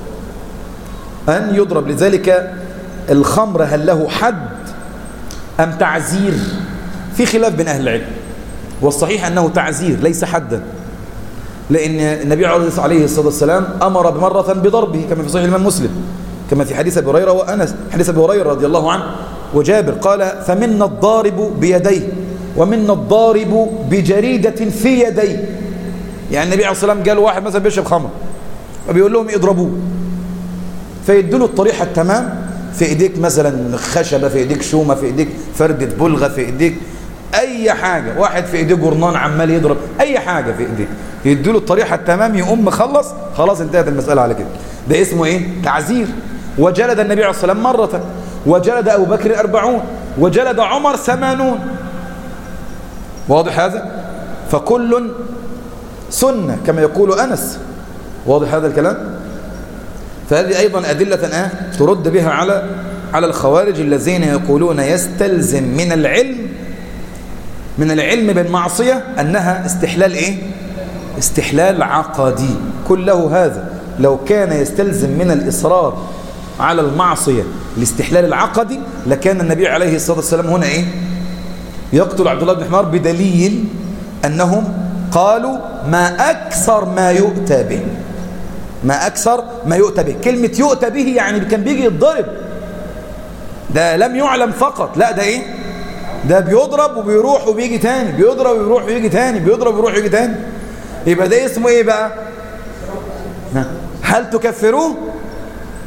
أن يضرب. لذلك الخمر هل له حد أم تعزير؟ في خلاف بين أهل العلم، والصحيح أنه تعزير ليس حدا، لأن النبي عليه الصلاة والسلام أمر بمرة بضربه كما في صحيح الإمام مسلم، كما في حديث أبي هريرة وأنس، حديث أبي هريرة رضي الله عنه وجابر، قال فمنا الضارب بيديه ومنا الضارب بجريدة في يديه. يعني النبي عليه الصلاة والسلام قال واحد مثلا بيشرب خمر وبيقول لهم يضربوه، فيدلوا الطريحة التمام، في ايديك مثلا خشبة، في ايديك شومة، في ايديك فردة بلغة، في ايديك اي حاجة، واحد في ايديه جرنان عمال يضرب اي حاجة في ايديك، يدلوا الطريحة التمام، يقوم مخلص، خلاص انتهت المسألة على كده. ده اسمه ايه؟ تعزير. وجلد النبي عليه الصلاة والسلام مرة، وجلد أبو بكر أربعون، وجلد عمر ثمانون. واضح هذا؟ فكل سنة كما يقول أنس. واضح هذا الكلام؟ فهذه أيضا أدلة آه ترد بها على على الخوارج الذين يقولون يستلزم من العلم من العلم بالمعصية أنها استحلال إيه؟ استحلال عقدي. كله هذا لو كان يستلزم من الإصرار على المعصية الاستحلال العقدي لكان النبي عليه الصلاة والسلام هنا إيه؟ يقتل عبد الله بن حمار، بدليل أنهم قالوا ما أكثر ما يؤتى به، ما أكثر ما يؤتى به. كلمة يؤتى به يعني كان بيجي يتضرب، ده لم يعلم فقط، لا ده إيه؟ ده بيضرب وبيروح وبيجي تاني، بيضرب وبيروح ويجي تاني، بيضرب وبيروح ويجي تاني. يبقى ده اسمه إيه بقى؟ هل تكفروه؟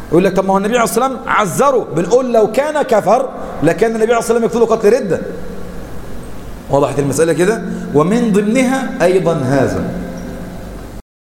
يقول لك طب ما هو النبي عليه الصلاة والسلام عذره، بنقول لو كان كفر لكان النبي عليه الصلاة والسلام يقتله قتل ردة. وضحت المسألة كده؟ ومن ضمنها أيضا هذا